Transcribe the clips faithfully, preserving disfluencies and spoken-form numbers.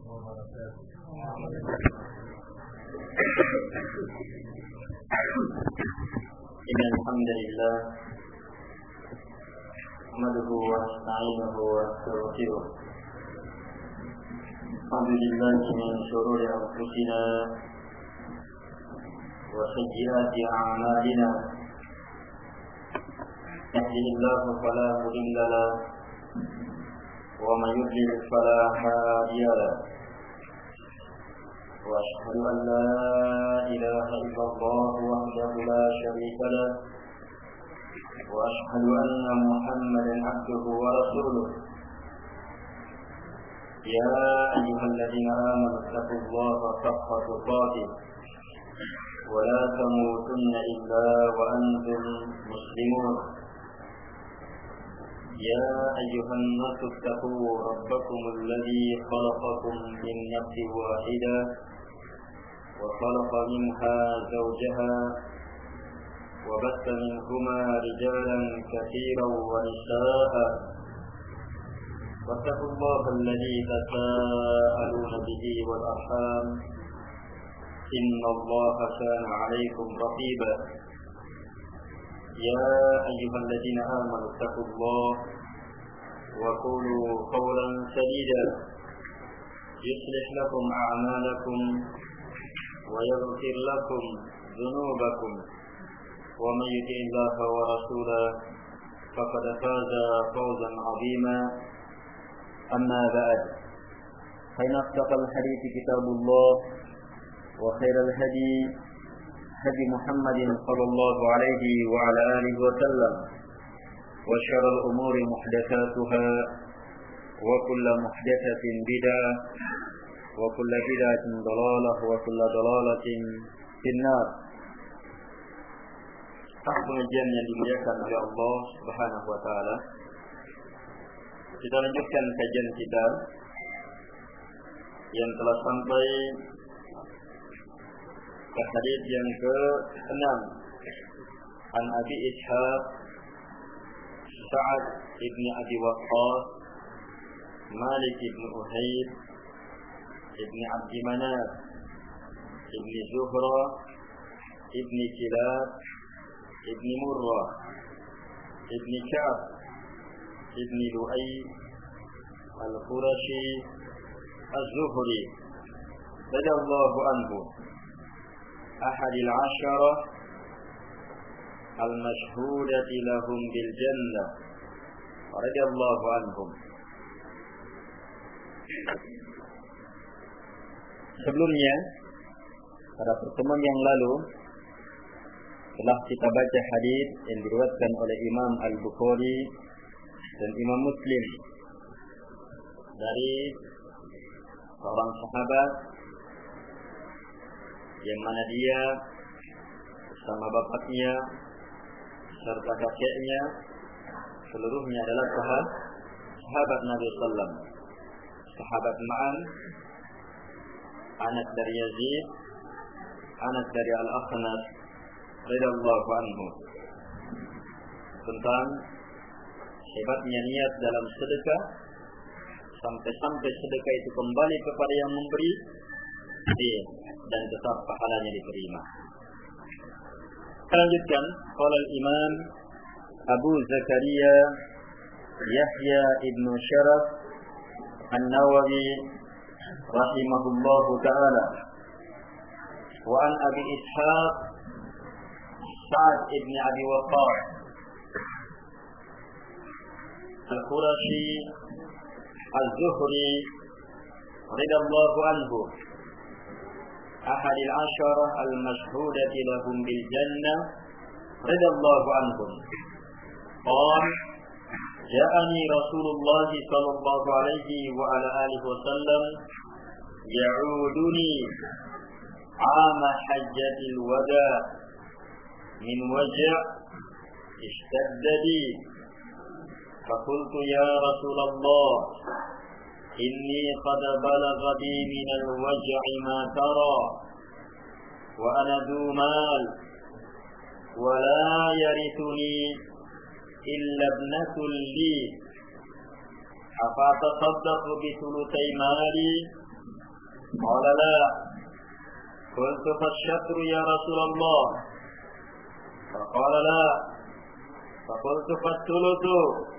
Innal hamdalillah nahmaduhu wa nasta'inuhu wa nastaghfiruh. Alhamdulillahi min shururi anfusina wa sayyiati a'malina. Yahdihillahu fala mudilla lahu wa man yudlil fala hadiya lahu. Wa ashhadu an la ilaha illallah wahdahu la syarika lahu wa ashhadu anna Muhammadan abduhu wa rasuluh. Ya ayyuhalladzina amanu taqullaha haqqa tuqatih wa la tamutunna illa wa antum muslimun. Ya ayyuhan nasu taqu rabbakumul ladzi khalaqakum min nafsin wahidah wa khalaqa minha zawjaha wa batha minhuma rijalan katsiran wa nisaa'a. Wattaqullaha alladzi tasaaluna bihi wal arham innallaha kana 'alaykum raqiba. Ya ayyuhalladzina amanu taqullaha wa qulu qawlan sadida yuslih lakum a'malakum wa yaghfir lakum dhunubakum wa may yuti'illaha wa rasulahu faqad faza fawzan 'azima. Amma ba'd, fa inna asdaqal hadithi kitabullah wa khairal hadi hadi Muhammadin sallallahu alaihi wa ala alihi wa sallam wa syarrul umuri muhdatsatuha wa kullu muhdatsatin bid'ah wa kullu bid'atin dhalalah wa kullu dhalalatin finnar. Pengajian yang dimuliakan oleh Allah Subhanahu wa taala, kita lanjutkan kajian kita yang telah sampai ke hadis yang ke-enam. An Abi Ishaq Sa'ad ibn Abi Waqqas Malik ibn Uhayd ibn Abdi Manaf ibn Zuhra ibn Kilab ibn Murrah ibn Ka'ab ibn Lu'ay al-Qurashi az-Zuhri radhiyallahu anhu, ahadil ashara al-mashhudati lahum bil jannah radhiyallahu anhum. Sebelumnya, pada pertemuan yang lalu telah kita baca hadis yang diriwayatkan oleh Imam Al-Bukhari dan Imam Muslim dari seorang sahabat yang mana dia bersama bapaknya serta kakeknya seluruhnya adalah sahabat sahabat Nabi sallallahu alaihi wasallam, sahabat Ma'an, anak dari Yazid, anak dari Al-Akhnas radhiyallahu anhu, tentang hebatnya niat dalam sedekah sampai-sampai sedekah itu kembali kepada yang memberi dan tetap pahalanya diterima. Lanjutkan, qala al-Imam Abu Zakaria Yahya ibn Sharaf An-Nawawi rahimahullahu ta'ala, wa an Abi Ishaq Sa'ad ibn Abi Waqqas al-Qurashi az-Zuhri radhiyallahu anhu, ahadil ashara al-mashhudati lahum bil jannah radhiyallahu anhum. Qala ja'ani Rasulullah sallallahu alaihi wa ala alihi wasallam ya'uduni 'ama hajjatil wada min waj'a ishtadda bi. فقلت يا رسول الله إني قد بلغ بي من الوجع ما ترى وأنا ذو مال ولا يرثني إلا ابنة لي أفأتصدق بثلثي مالي Qala la. Qultu fasyatru ya Rasulullah. Faqala la. Faqultu fathulutu.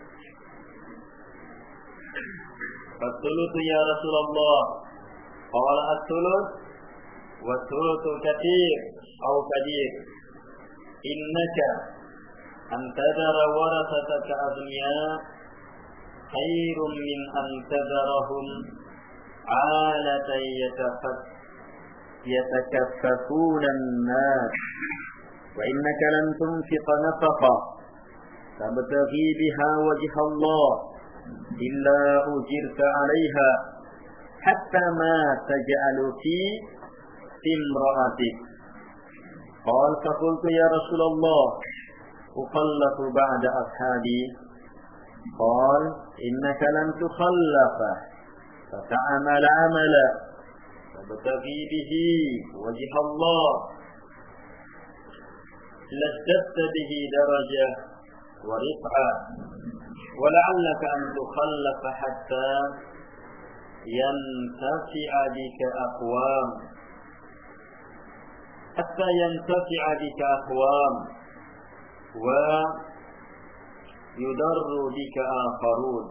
Fathulutu ya Rasulullah. Qala at-thuluth wa thuluthu katsir aw kadir. Innaka an tadara warasataka aghniya khairun min an tadarahum alatan yatafat yatakaffafuna an-nas wa innaka lan tunfiqa nafaqa tabtaghi biha wajha Allah illa ujirta 'alayha hatta ma taj'alu fi imra'atik. Qala faqultu ya Rasulullah ukhallafu ba'da ashabi. Qala innaka lan tukhallafa fata'amal 'amala tabtaghi bihi wajha Allah lazdadta bihi darajah wa rif'ah wa la'allaka an tukhallafa hatta yantafi'a bika aqwam hatta yantafi'a bika aqwam wa yudarru bika akharun.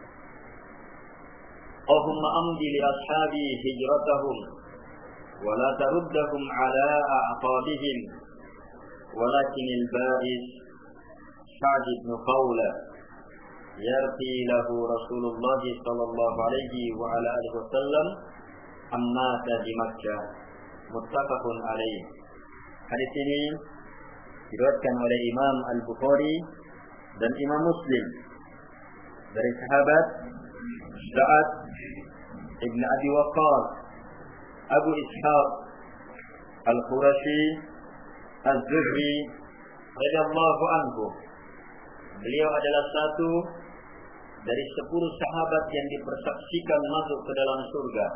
Allahumma amdi li ashabi hijratahum wa la taruddahum ala a'qabihim walakin al-ba'is Sa'd ibn Khawla yarti lahu Rasulullah sallallahu alaihi wa ala alihi wasallam amma di Makkah. Muttafaqun alaih. Hadis ini diriwayatkan oleh Imam Al-Bukhari dan Imam Muslim dari sahabat Sa'ad ibn Abi Waqqas Abu Ishaq Al-Qurashi Az-Zuhri radhiyallahu anhu. Beliau adalah satu dari sepuluh sahabat yang dipersaksikan masuk ke dalam surga.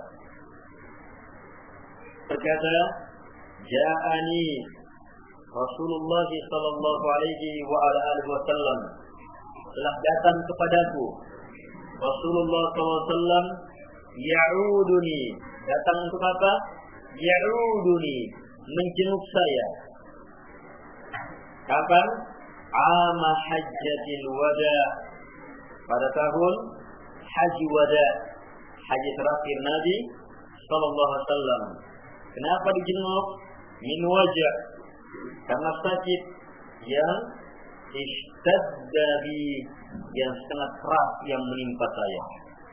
Berkata, Ja'ani Rasulullah sallallahu alaihi wa ala alihi wasallam, telah datang kepadaku Rasulullah sallallahu alaihi wasallam, ya'uduni, datang untuk apa? Ya'uduni, menjenguk saya. Kapan? Ama hajjatil wada, pada tahun haji wada, haji terakhir Nabi sallallahu alaihi wasallam. Kenapa dijenguk? Min wajah, karena sakit yang ishtadda bi, yang sangat keras yang menimpa saya.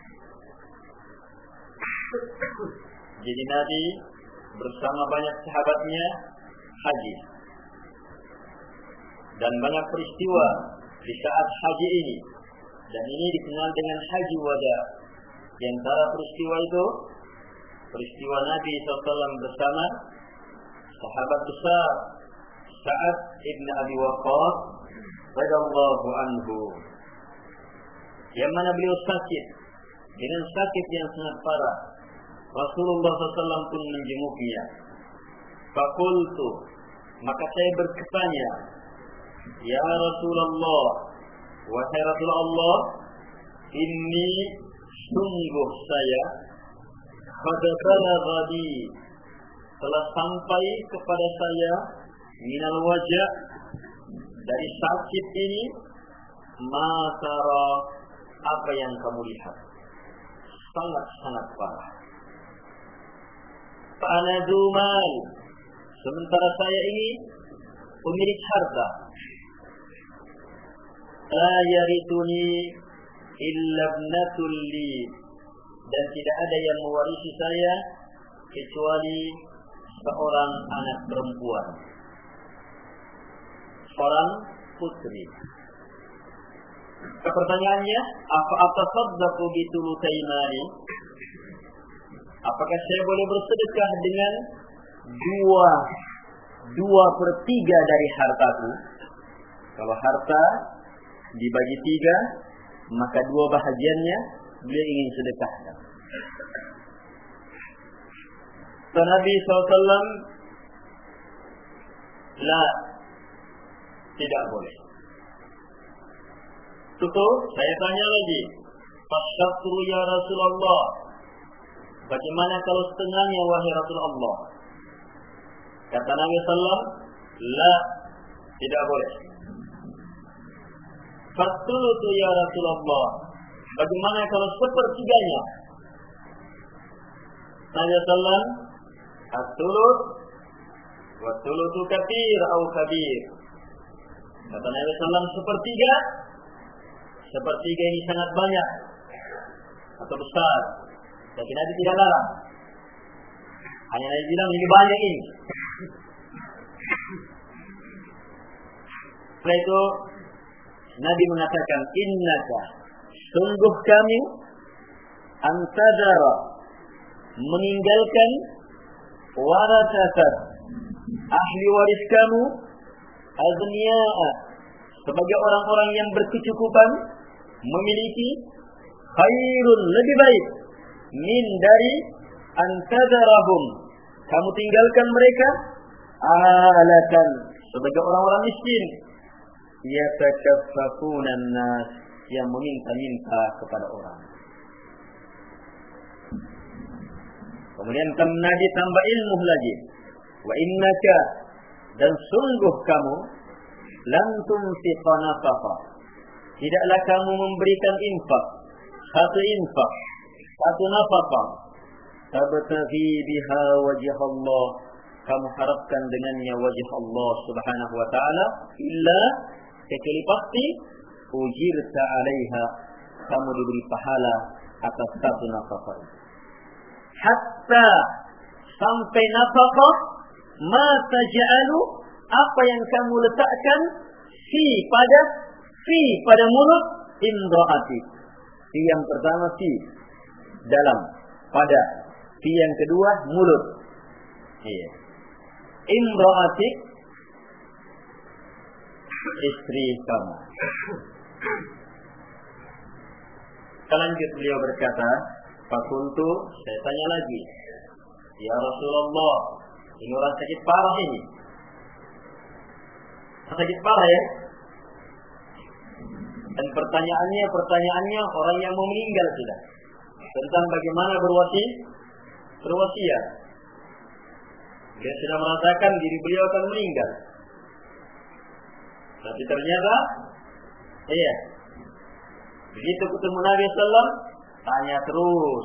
Jadi Nabi bersama banyak sahabatnya haji, dan banyak peristiwa di saat haji ini, dan ini dikenal dengan haji wada. Di antara peristiwa itu, peristiwa Nabi shallallahu alaihi wasallam bersama sahabat besar Sa'ad ibn Abi Waqqas radhiyallahu anhu, yang mana beliau sakit dengan sakit yang sangat parah. Rasulullah shallallahu alaihi wasallam pun menjenguknya. Faqultu, maka saya bertanya, ya Rasulullah, wahai Rasulullah, inni sungguh saya qad balagha telah sampai kepada saya minal wajah, dari sakit ini, ma tara, apa yang kamu lihat, sangat-sangat parah. Fa ana dumal, sementara saya ini pemilik harta. La yarithuni illa ibnatul li, dan tidak ada yang mewarisi saya kecuali seorang anak perempuan, seorang putri. Pertanyaannya, apa atasaddaqu bi thulutsai mali? Apakah saya boleh bersedekah dengan dua dua per tiga dari hartaku? Kalau harta dibagi tiga, maka dua bahagiannya beliau ingin sedekahkan. So, Nabi shallallahu alaihi wasallam, la, tidak boleh. Tutup, saya tanya lagi, fasyatru ya Rasulullah, Bagaimana kalau setengahnya wahai Rasulullah? Kata Nabi sallallahu alaihi wasallam, la, tidak boleh. Fasulutu ya Rasulullah, bagaimana kalau sepertiganya? Nabi sallallahu alaihi wasallam, as-sulut wa sulutu katsir atau kabir. Kata Nabi sallallahu alaihi wasallam, sepertiga. Sepertiga ini sangat banyak atau besar. Tapi Nabi tidak larang. Hanya Nabi bilang ini banyak ini. Setelah itu Nabi mengatakan, innaka, sungguh kami antadara, meninggalkan warasat, ahli waris kamu, azniya'a, sebagai orang-orang yang berkecukupan, memiliki khairun, lebih baik, min dari antadarahum, kamu tinggalkan mereka alatan, sebagai orang-orang miskin, yatakaffafuna an-nas, yang meminta-minta kepada orang. Kemudian Nabi tambah ilmu lagi, wa innaka, dan sungguh kamu, lam tunfiqa nafaqa, tidaklah kamu memberikan infak, satu infak, satu nafaqah, tabtaghi biha wajh Allah, kamu harapkan dengannya wajah Allah Subhanahu wa taala, illa, kecuali pasti ujirta 'alaiha, kamu diberi pahala atas satu nafaqah. Hatta, sampai nafaqah, ma taj'alu, apa yang kamu letakkan fi pada fi pada mulut imraati. Fi yang pertama fi dalam, pada. Fi yang kedua mulut. Iya. Imraati, istri kamu. Selanjutnya beliau berkata, fakultu, saya tanya lagi, ya Rasulullah, ini orang sakit parah ini. Sakit parah ya. Dan pertanyaannya, pertanyaannya orang yang mau meninggal sudah. Tentang bagaimana berwasiat, berwasiat. Dia sudah merasakan diri beliau akan meninggal. Tapi ternyata, iya. Begitu ketemu Nabi sallallahu alaihi wasallam, tanya terus.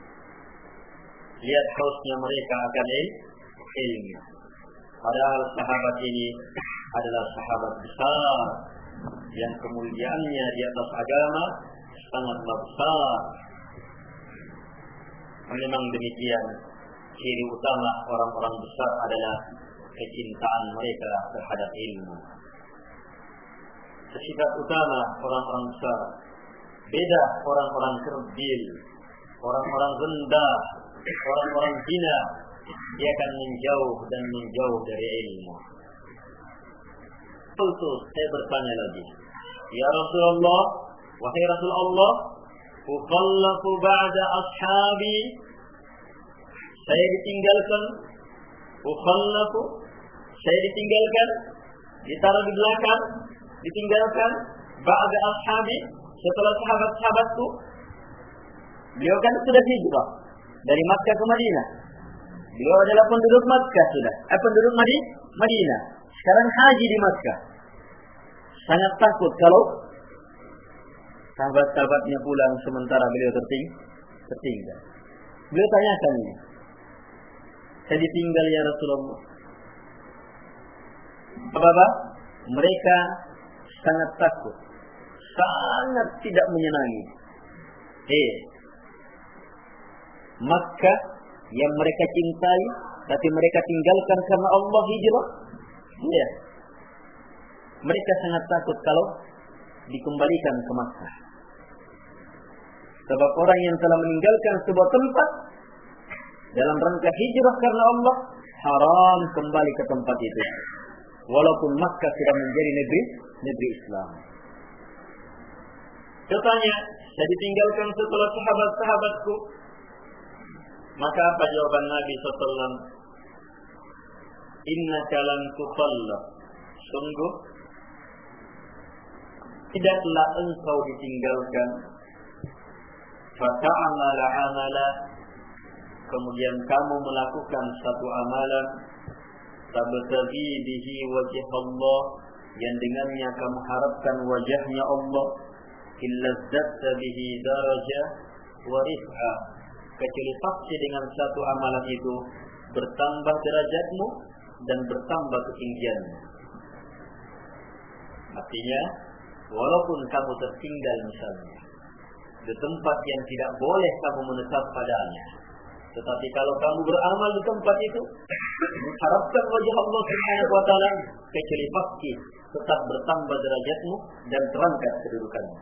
Lihat hausnya mereka akan ilmu. Padahal sahabat ini adalah sahabat besar yang kemuliaannya di atas agama sangatlah besar. Memang demikian, ciri utama orang-orang besar adalah kecintaan mereka terhadap ilmu. Sifat utama orang-orang besar. Beda orang-orang kerdil, orang-orang rendah, orang-orang hina, dia akan menjauh dan menjauh dari ilmu. Terus saya bertanya lagi, ya Rasulullah, wahai Rasulullah, ukhallafu ba'da ashabi, saya ditinggalkan, ukhallafu, saya ditinggalkan, ditaruh di belakang, ditinggalkan, ba'da ashabi, setelah sahabat-sahabatku. Beliau kan sudah hijrah dari Makkah ke Madinah. Beliau adalah penduduk Makkah sudah, eh penduduk Madinah. Sekarang haji di Makkah. Sangat takut kalau sahabat-sahabatnya pulang sementara beliau terting tertinggal. Beliau tanyakan ini, saya ditinggal ya Rasulullah. Apa-apa? Mereka sangat takut, sangat tidak menyenangi. Eh, Makkah yang mereka cintai, tapi mereka tinggalkan karena Allah hijrah. Ya. Mereka sangat takut kalau dikembalikan ke Makkah. Sebab orang yang telah meninggalkan sebuah tempat dalam rangka hijrah karena Allah, haram kembali ke tempat itu. Walaupun Makkah sudah menjadi negeri negeri Islam. Katanya, saya ditinggalkan setelah sahabat-sahabatku. Maka apa jawaban Nabi shallallahu alaihi wasallam? Innaka lan tukhallaf, sungguh tidaklah engkau ditinggalkan, fata'amala amala, kemudian kamu melakukan satu amalan tabtaghi bihi wajh Allah, yang dengannya kamu harapkan wajahnya Allah, illa zadta bihi darajah wa rif'ah, kecuali pasti dengan satu amalan itu bertambah derajatmu dan bertambah ketinggianmu. Artinya, walaupun kamu tertinggal misalnya di tempat yang tidak boleh kamu menetap padanya, tetapi kalau kamu beramal di tempat itu, mengharapkan wajah Allah Subhanahu wa taala, kecuali pasti tetap bertambah derajatmu dan terangkat kedudukanmu.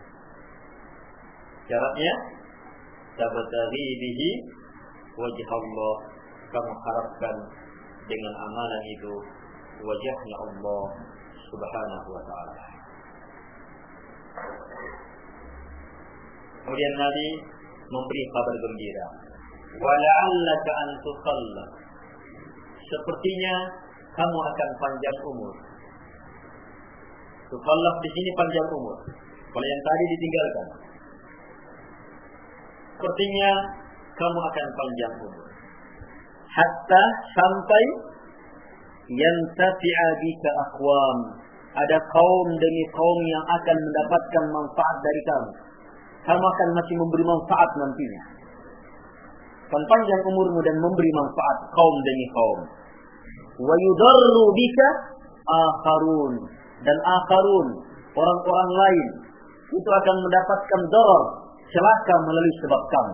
Syaratnya, tabtaghi bihi wajh Allah, kamu harapkan dengan amalan itu wajahnya Allah Subhanahu wa taala. Kemudian Nabi memberi kabar gembira, wala'allaka an tuqalla, sepertinya kamu akan panjang umur. Tuqalla di sini panjang umur. Kalau yang tadi ditinggalkan, sepertinya kamu akan panjang umur. Hatta sampai yantafi'a bika aqwam, ada kaum demi kaum yang akan mendapatkan manfaat dari kamu. Kamu akan masih memberi manfaat nantinya. Kan panjang umurmu dan memberi manfaat kaum demi kaum. Wa yudarru bika akharun, dan akharun, orang-orang lain itu akan mendapatkan darar, celaka melalui sebab kamu.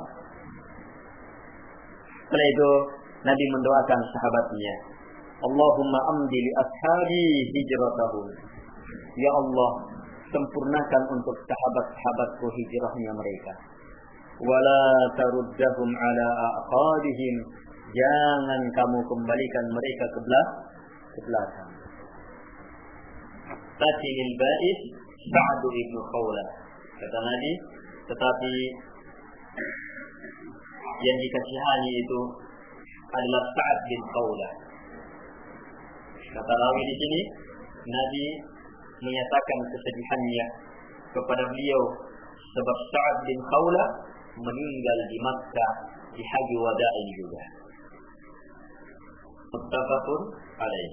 Setelah itu Nabi mendoakan sahabatnya, Allahumma amdi li ashabi hijratahum, ya Allah, sempurnakan untuk sahabat-sahabatku hijrahnya mereka. Wala taruddahum ala aqadihim, jangan kamu kembalikan mereka ke belakang. Tatilil ba'is Sa'd ibn Khawlah, kata Nabi, tetapi yang dikasihani itu adalah Sa'd bin Khawlah. Kata rawi di sini, Nabi menyatakan kesedihannya kepada beliau sebab Sa'd bin Khawlah meninggal di Makkah di haji wada'i juga. Muttafaqun alaih.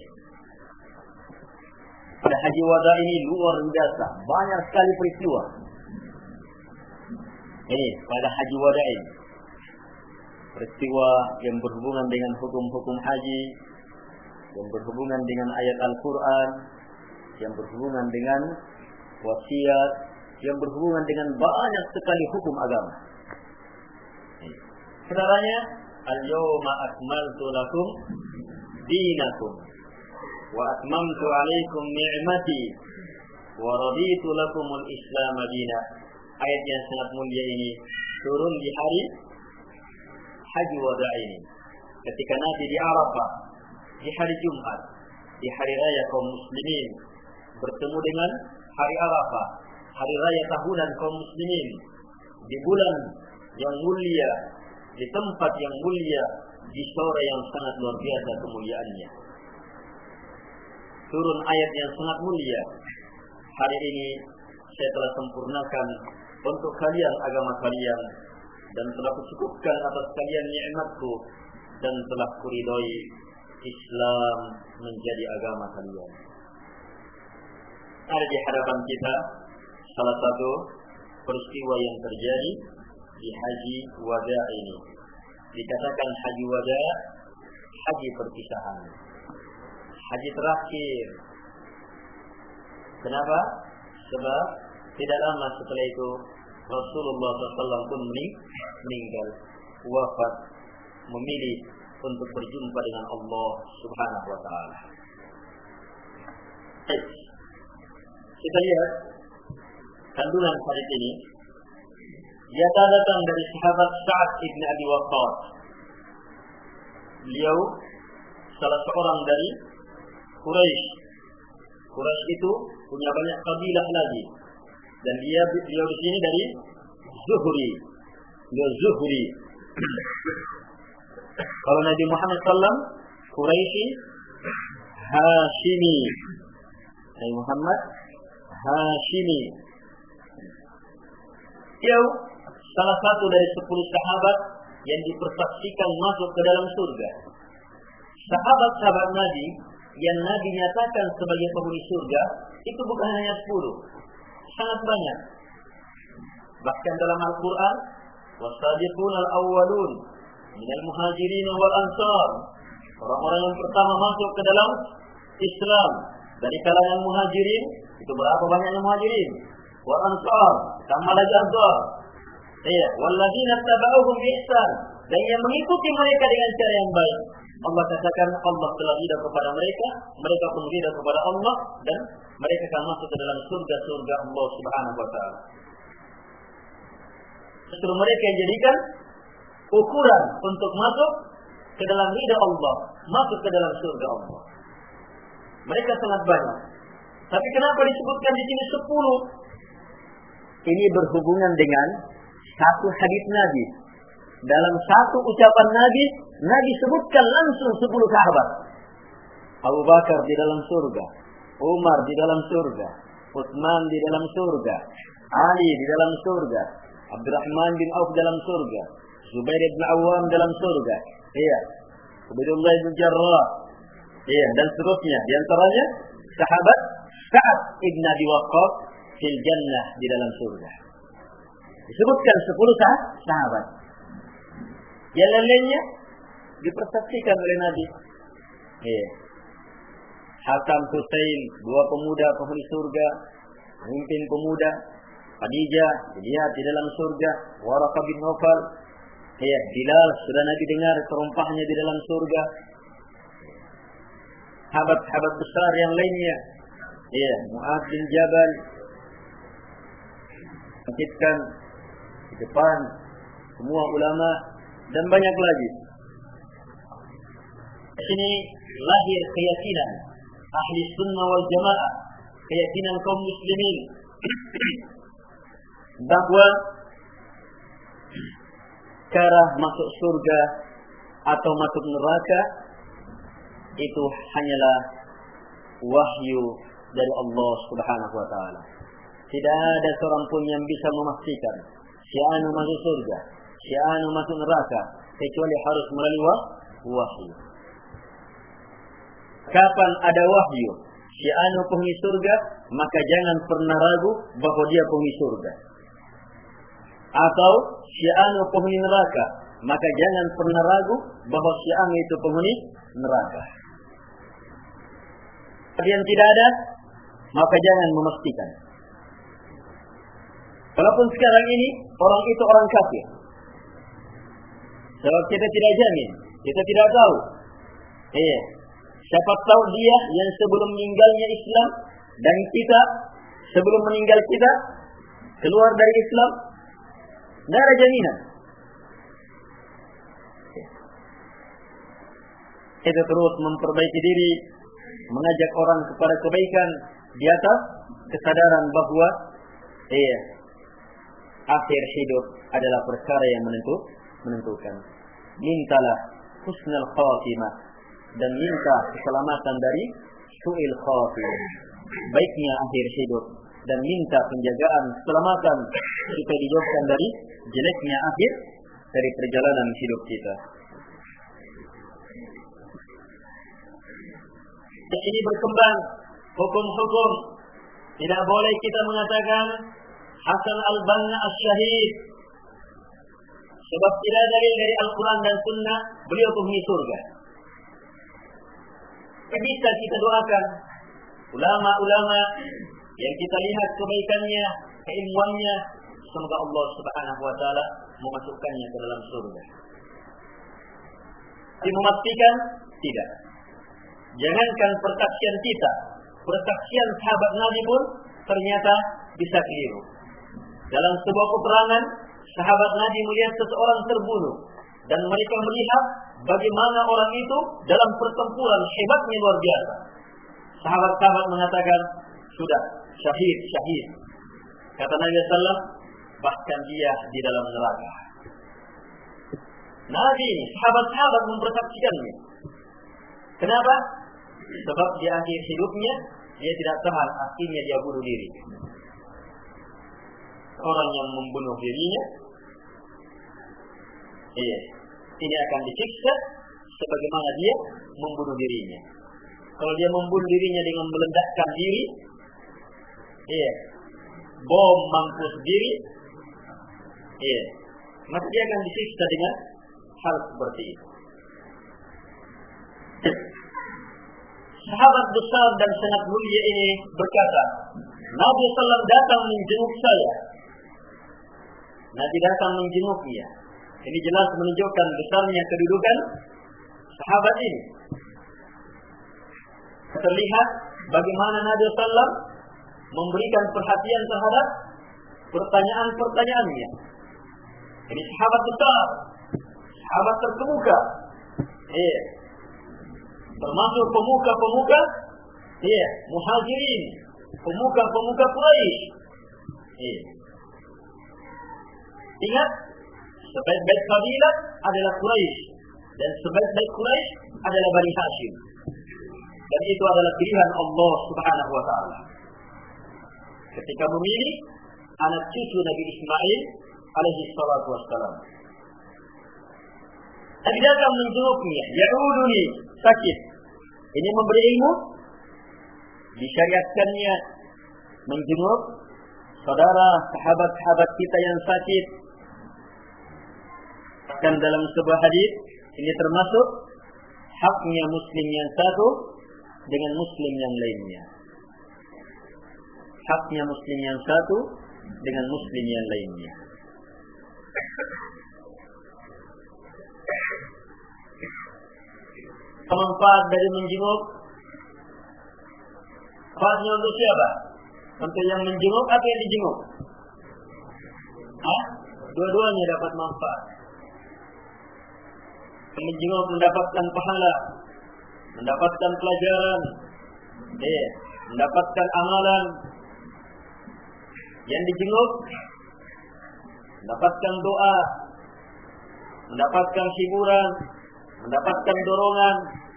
Pada haji wada' ini luar biasa, banyak sekali peristiwa. Ini pada haji wada' ini, peristiwa yang berhubungan dengan hukum-hukum haji, yang berhubungan dengan ayat Al-Quran, yang berhubungan dengan wasiat, yang berhubungan dengan banyak sekali hukum agama. Saudaranya, al-yawma akmaltu lakum dinakum wa atmamtu alaikum ni'mati wa raditu lakumul islam madinah. Ayat yang sangat mulia ini turun di hari haji wada' ini, ketika Nabi di Arafah, di hari Jumat, di hari raya kaum muslimin, bertemu dengan hari Arafah, hari raya tahunan kaum muslimin, di bulan yang mulia, di tempat yang mulia, di sore yang sangat luar biasa kemuliaannya. Turun ayat yang sangat mulia. Hari ini saya telah sempurnakan untuk kalian agama kalian, dan telah kucukupkan atas kalian nikmatku, dan telah kuridhoi Islam menjadi agama kalian. Ada di hadapan kita salah satu peristiwa yang terjadi di haji wada' ini. Dikatakan haji wada', haji perpisahan, haji terakhir. Kenapa? Sebab tidak lama setelah itu Rasulullah shallallahu alaihi wasallam pun meninggal, wafat, memilih untuk berjumpa dengan Allah Subhanahu wa taala. Kita lihat kandungan hadis ini. Dia datang dari sahabat Sa'd ibn Abi Waqqas. Beliau salah seorang dari Quraisy. Quraisy itu punya banyak kabilah lagi, dan dia beliau di sini dari Zuhri. Beliau Zuhri. Kalau Nabi Muhammad shallallahu alaihi wasallam Quraisy, Hashimi. Nabi Muhammad Hashimi. Beliau salah satu dari sepuluh sahabat yang dipersaksikan masuk ke dalam surga. Sahabat-sahabat Nabi yang Nabi nyatakan sebagai penghuni surga itu bukan hanya sepuluh, sangat banyak. Bahkan dalam Al-Quran, wasabiqun al-awwalun minal muhajirin wal ansar, orang-orang yang pertama masuk ke dalam Islam dari kalangan muhajirin, itu berapa banyaknya muhajirin? Wal ansar, tambah lagi ansar. Ya, walladzina tabauhum bi ihsan, dan yang mengikuti mereka dengan cara yang baik. Allah katakan Allah telah ridha kepada mereka, mereka pun ridha kepada Allah, dan mereka akan masuk ke dalam surga-surga Allah Subhanahu wa taala. Justru mereka yang jadikan ukuran untuk masuk ke dalam ridha Allah, masuk ke dalam surga Allah. Mereka sangat banyak. Tapi kenapa disebutkan di sini sepuluh? Ini berhubungan dengan satu hadis Nabi. Dalam satu ucapan Nabi, Nabi sebutkan langsung sepuluh sahabat. Abu Bakar di dalam surga, Umar di dalam surga, Utsman di dalam surga, Ali di dalam surga, Abdurrahman bin Auf dalam surga, Zubair bin Awam dalam surga. Iya. Ubaidullah bin Jarrah. Iya, dan seterusnya. Di antaranya sahabat Sa'ad ibn Abi Waqqas fil jannah, di dalam surga. Disebutkan sepuluh sahabat. Yang lainnya dipersaksikan oleh Nabi. Iya. Hakam Husain, dua pemuda penghuni surga, pemimpin pemuda. Khadijah dilihat di dalam surga. Waraqah bin Nawfal, iya, Bilal sudah Nabi dengar terumpahnya di dalam surga. Sahabat-sahabat besar yang lainnya, iya, Mu'adz bin Jabal, bangkitkan di depan semua ulama, dan banyak lagi. Di sini lahir keyakinan ahli sunnah wal jamaah, keyakinan kaum muslimin bahwa cara masuk surga atau masuk neraka itu hanyalah wahyu dari Allah Subhanahu wa taala. Tidak ada seorang pun yang bisa memastikan si anu masuk surga, si anu masuk neraka, kecuali harus melalui wahyu. Kapan ada wahyu si anu penghuni surga, maka jangan pernah ragu bahwa dia penghuni surga. Atau si anu penghuni neraka, maka jangan pernah ragu bahwa si anu itu penghuni neraka. Tapi yang tidak ada, maka jangan memastikan. Walaupun sekarang ini orang itu orang kafir, sebab kita tidak jamin, kita tidak tahu. Eh, siapa tahu dia yang sebelum meninggalnya Islam dan kita sebelum meninggal kita keluar dari Islam, tidak ada jaminan. Kita terus memperbaiki diri, mengajak orang kepada kebaikan di atas kesadaran bahwa iya, akhir hidup adalah perkara yang menentu, menentukan. Mintalah husnul khatimah dan minta keselamatan dari su'il khatimah, baiknya akhir hidup, dan minta penjagaan keselamatan supaya dijauhkan dari jeleknya akhir dari perjalanan hidup kita. Ini berkembang hukum-hukum. Tidak boleh kita mengatakan Hasan al-Banna as-Syahid, sebab tidak dalil dari Al-Quran dan Sunnah beliau penghuni surga. Bisa kita doakan ulama-ulama yang kita lihat kebaikannya, keilmuannya, semoga Allah Subhanahu wa taala memasukkannya ke dalam surga. Tapi memastikan tidak. Jangankan persaksian kita, persaksian sahabat Nabi pun ternyata bisa keliru. Dalam sebuah peperangan, sahabat Nabi melihat seseorang terbunuh, dan mereka melihat bagaimana orang itu dalam pertempuran hebatnya luar biasa. Sahabat-sahabat mengatakan, sudah, syahid, syahid. Kata Nabi sallallahu alaihi wasallam, bahkan dia di dalam neraka. Nabi, sahabat-sahabat mempersaksikannya. Kenapa? Sebab di akhir hidupnya dia tidak tahan, akhirnya dia bunuh diri. Orang yang membunuh dirinya Iya. Ini akan disiksa sebagaimana dia membunuh dirinya. Kalau dia membunuh dirinya dengan meledakkan diri, iya, bom mampus diri, iya, maka dia akan disiksa dengan hal seperti itu. Sahabat besar dan sangat mulia ini berkata, Nabi sallallahu alaihi wasallam datang menjenguk saya. Nabi datang menjenguknya. Ini jelas menunjukkan besarnya kedudukan sahabat ini. Terlihat bagaimana Nabi sallallahu alaihi wasallam memberikan perhatian terhadap pertanyaan-pertanyaannya. Ini sahabat besar, sahabat terkemuka, iya, termasuk pemuka-pemuka, iya, muhajirin, pemuka-pemuka Quraisy. Iya. Ingat, sebaik-baik kabilah adalah Quraisy dan sebaik-baik Quraisy adalah Bani Hashim. Dan itu adalah pilihan Allah Subhanahu wa taala. Ketika memilih anak cucu Nabi Ismail alaihi salatu wassalam. Nabi datang menjenguknya, ya'uduni, sakit. Ini memberi ilmu, disyariatkannya menjenguk saudara sahabat-sahabat kita yang sakit. Dan dalam sebuah hadis ini termasuk haknya muslim yang satu dengan muslim yang lainnya. Haknya muslim yang satu dengan muslim yang lainnya. Manfaat dari menjenguk, manfaatnya untuk siapa? Untuk yang menjenguk atau yang dijenguk? Hah? Dua-duanya dapat manfaat. Yang menjenguk mendapatkan pahala, mendapatkan pelajaran, eh, mendapatkan amalan. Yang dijenguk mendapatkan doa, mendapatkan hiburan, mendapatkan dorongan,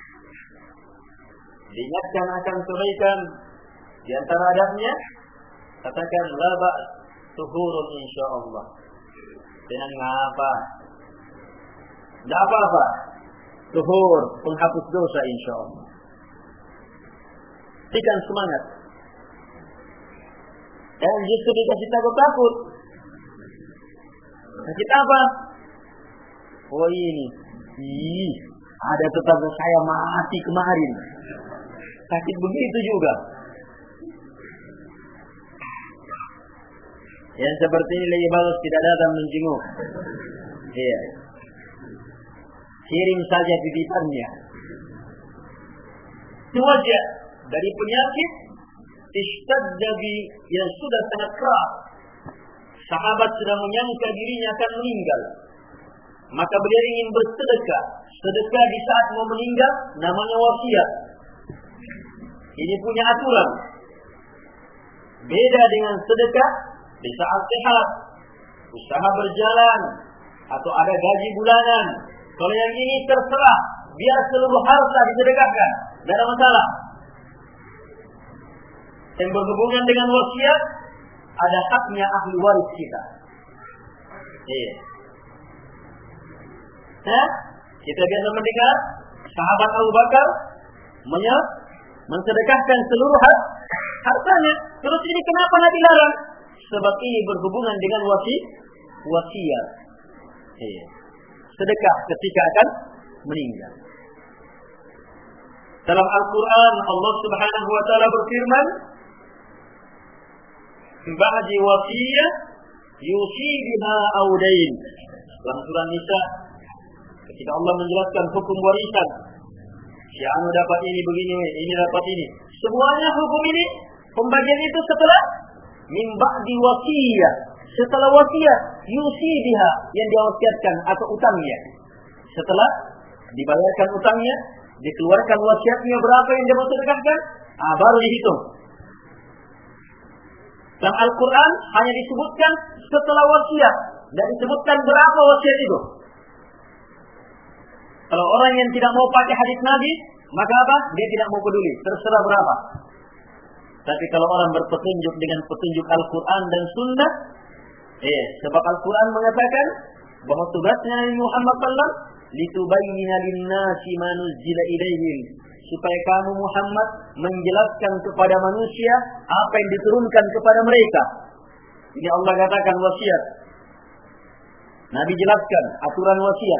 diingatkan akan kebaikan. Di antara adabnya, katakan la ba' tuhurun insyaallah. Dengan ngapa? Tidak apa-apa. Tuhur, penghapus dosa insyaallah. Berikan semangat. Dan justru dikasih takut-takut. Sakit apa? Oh ini. Ih, ada tetangga saya mati kemarin. Sakit begitu juga. Yang seperti ini lagi bagus tidak datang menjenguk. Iya. Kirim saja titipannya. Itu aja dari penyakit ishtadda bi yang sudah sangat keras. Sahabat sudah menyangka dirinya akan meninggal. Maka beliau ingin bersedekah. Sedekah di saat mau meninggal namanya wasiat. Ini punya aturan. Beda dengan sedekah di saat sehat, usaha berjalan, atau ada gaji bulanan. Kalau yang ini terserah, biar seluruh harta disedekahkan, tidak ada masalah. Yang berhubungan dengan wasiat, ada haknya ahli waris kita. Iya. Nah, kita biasa mendengar sahabat Abu Bakar mensedekahkan seluruh hartanya. Terus ini kenapa Nabi larang? Sebab ini berhubungan dengan wasi, wasiat. Iya. Sedekah ketika akan meninggal. Dalam Al-Quran Allah Subhanahu wa taala berfirman, "Ba'di wasiyah yusi biha audain." Dalam surah Nisa ketika Allah menjelaskan hukum warisan, si anu dapat ini begini, ini dapat ini. Semuanya hukum ini pembagian itu setelah min ba'di wasiyah, setelah wasiat yusi biha yang diwasiatkan atau utangnya. Setelah dibayarkan utangnya, dikeluarkan wasiatnya berapa yang dia mau sedekahkan, ah, baru dihitung. Dalam Al-Quran hanya disebutkan setelah wasiat, dan disebutkan berapa wasiat itu. Kalau orang yang tidak mau pakai hadis Nabi, maka apa? Dia tidak mau peduli, terserah berapa. Tapi kalau orang berpetunjuk dengan petunjuk Al-Quran dan Sunnah, eh, sebab Al-Quran mengatakan, bahwa tugasnya Nabi Muhammad sallallahu alaihi wasallam litubayyina lin-nasi ma nuzila ilaihim, supaya kamu Muhammad menjelaskan kepada manusia apa yang diturunkan kepada mereka. Ini Allah katakan wasiat. Nabi jelaskan aturan wasiat.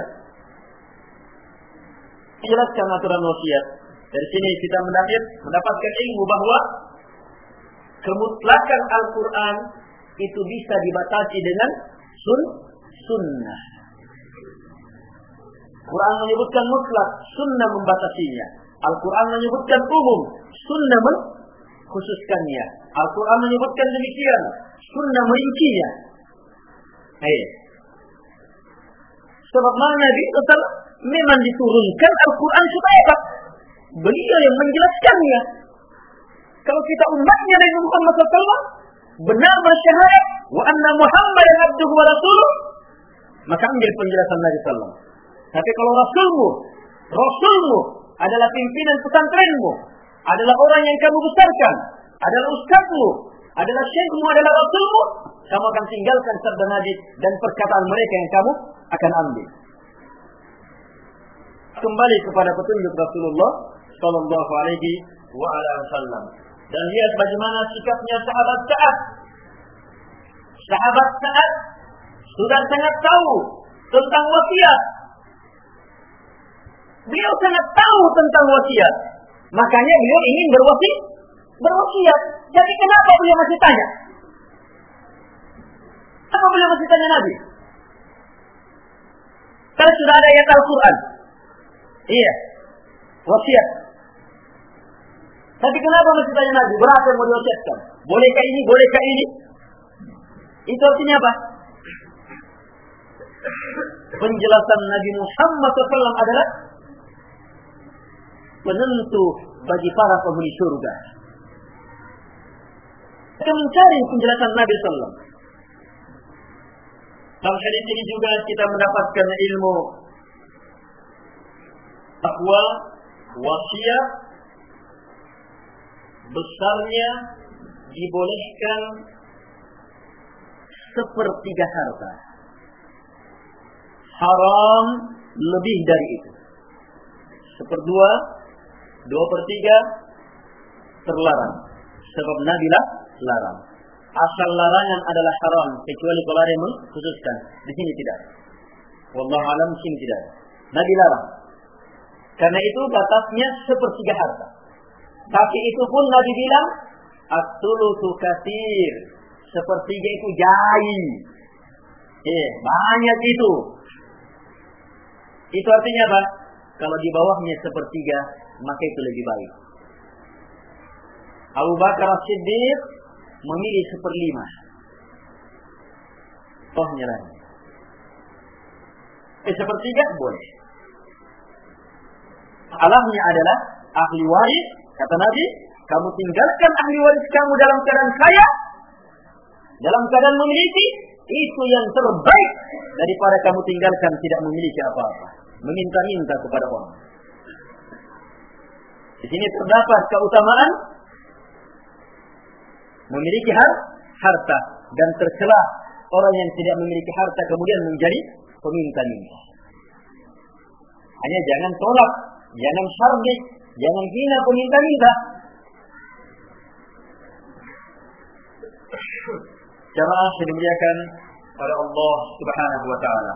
Jelaskan aturan wasiat. Dari sini kita mendapat mendapatkan ilmu bahwa kemutlakan Al-Quran itu bisa dibatasi dengan sun sunnah. Quran menyebutkan mutlak, sunnah membatasinya. Al-Quran menyebutkan umum, sunnah mengkhususkannya. Al-Quran menyebutkan demikian, sunnah merincinya. Eh. Sebab mana Nabi Sallallahu memang diturunkan Al-Quran supaya apa? Beliau yang menjelaskannya. Kalau kita umatnya Nabi Muhammad sallallahu alaihi wasallam benar bersyahadat wa anna Muhammadan abduhu wa rasuluh, maka menjadi penjelasan Nabi sallallahu alaihi wasallam. Tapi kalau rasulmu, rasulmu adalah pimpinan pesantrenmu, adalah orang yang kamu besarkan, adalah ustazmu, adalah syekhmu, adalah rasulmu, kamu akan tinggalkan sabda Nabi dan perkataan mereka yang kamu akan ambil. Kembali kepada petunjuk Rasulullah sallallahu alaihi wa ala wasallam. Dan lihat bagaimana sikapnya sahabat Sa'ad. Sahabat Sa'ad sudah sangat tahu tentang wasiat. Beliau sangat tahu tentang wasiat. Makanya beliau ingin berwasiat. Berwasiat. Jadi kenapa beliau masih tanya? Apa beliau masih tanya Nabi? Karena sudah ada ayat Al-Quran. Iya. Wasiat. Tapi kenapa masih tanya Nabi? Berapa yang mau diwasiatkan? Bolehkah ini? Bolehkah ini? Itu artinya apa? Penjelasan Nabi Muhammad sallallahu alaihi wasallam adalah penentu bagi para penghuni surga. Kita mencari penjelasan Nabi sallallahu alaihi wasallam. Dalam hadis ini juga kita mendapatkan ilmu bahwa wasiat besarnya dibolehkan sepertiga harta. Haram lebih dari itu. Seperdua, dua per tiga terlarang. Sebab Nabi lah larang. Asal larangan adalah haram kecuali kalau ada yang mengkhususkan. Di sini tidak. Wallahu alam, di sini tidak. Nabi larang. Karena itu batasnya sepertiga harta. Tapi itu pun Nabi bilang at-thulutsu katsir. Sepertiga itu jai. Eh, banyak itu. Itu artinya apa? Kalau di bawahnya sepertiga, maka itu lebih baik. Abu Bakar As-Siddiq memilih seperlima. Oh, nyerah. Eh, sepertiga boleh. Alahnya adalah ahli waris. Kata Nabi, kamu tinggalkan ahli waris kamu dalam keadaan kaya, dalam keadaan memiliki, itu yang terbaik daripada kamu tinggalkan tidak memiliki apa-apa, meminta-minta kepada orang. Di sini terdapat keutamaan memiliki harta dan tercela orang yang tidak memiliki harta kemudian menjadi peminta-minta. Hanya jangan tolak, jangan syardik, jangan hina peminta-minta. Jamaah yang dimuliakan oleh Allah Subhanahu wa taala.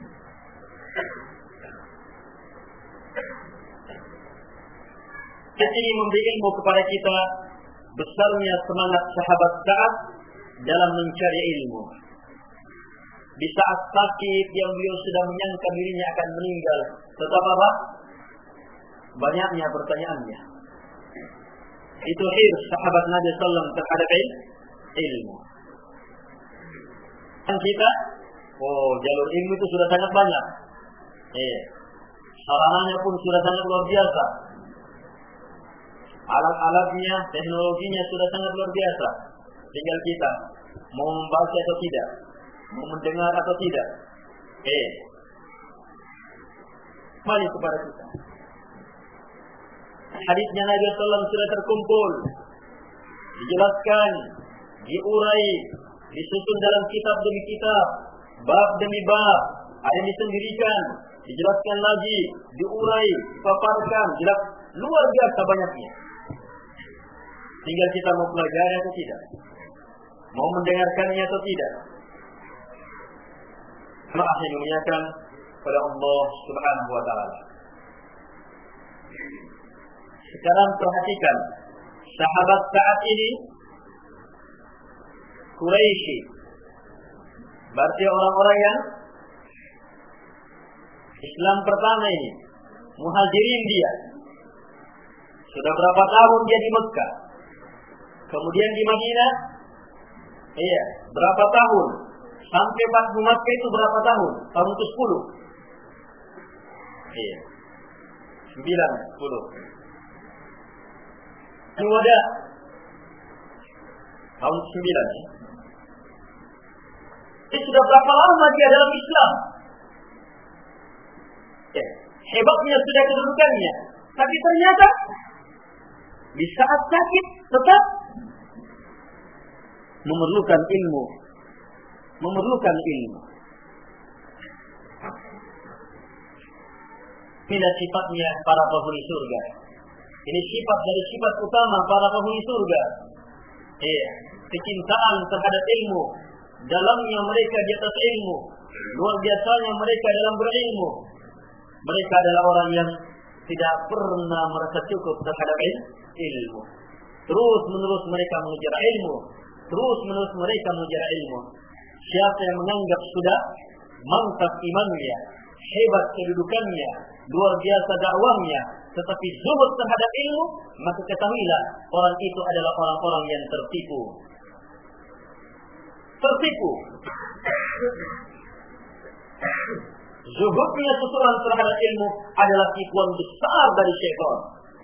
Ini memberi ilmu kepada kita besarnya semangat sahabat Sa'ad dalam mencari ilmu. Di saat sakit yang beliau sudah menyangka dirinya akan meninggal, tetap apa? Banyaknya pertanyaannya. Itu hirs sahabat Nabi sallallahu alaihi wasallam terhadap ilmu. Dan kita, oh jalur ilmu itu sudah sangat banyak. Eh, sarananya pun sudah sangat luar biasa. Alat-alatnya, teknologinya sudah sangat luar biasa. Tinggal kita mau membaca atau tidak, mau mendengar atau tidak. Eh, kembali kepada kita. Hadisnya Nabi sallallahu alaihi wasallam sudah terkumpul, dijelaskan, diurai, disusun dalam kitab demi kitab, bab demi bab, ada yang disendirikan, dijelaskan lagi, diurai, dipaparkan, jelas luar biasa banyaknya. Tinggal kita mau pelajari atau tidak, mau mendengarkannya atau tidak. Maaf yang dimuliakan pada Allah Subhanahu wa taala. Sekarang perhatikan sahabat saat ini Quraisy, berarti orang-orang yang Islam pertama ini, muhajirin dia. Sudah berapa tahun dia di Mekah, kemudian di Madinah, iya, berapa tahun? Sampai Fathu Makkah itu berapa tahun? Tahun ke sepuluh. Iya. sembilan, sepuluh. Wada tahun sembilan. Ini sudah berapa lama dia dalam Islam? Ya, hebatnya sudah kedudukannya. Tapi ternyata di saat sakit tetap memerlukan ilmu. Memerlukan ilmu. Inilah sifatnya para penghuni surga. Ini sifat dari sifat utama para penghuni surga. Iya, kecintaan terhadap ilmu. Dalamnya mereka di atas ilmu. Luar biasanya mereka dalam berilmu. Mereka adalah orang yang tidak pernah merasa cukup terhadap ilmu. Terus menerus mereka mengejar ilmu. Terus menerus mereka mengejar ilmu. Siapa yang menganggap sudah mantap imannya, hebat kedudukannya, luar biasa dakwahnya, tetapi zuhud terhadap ilmu, maka ketahuilah orang itu adalah orang-orang yang tertipu. Tertipu. Zuhudnya seseorang terhadap ilmu adalah tipuan besar dari syaitan.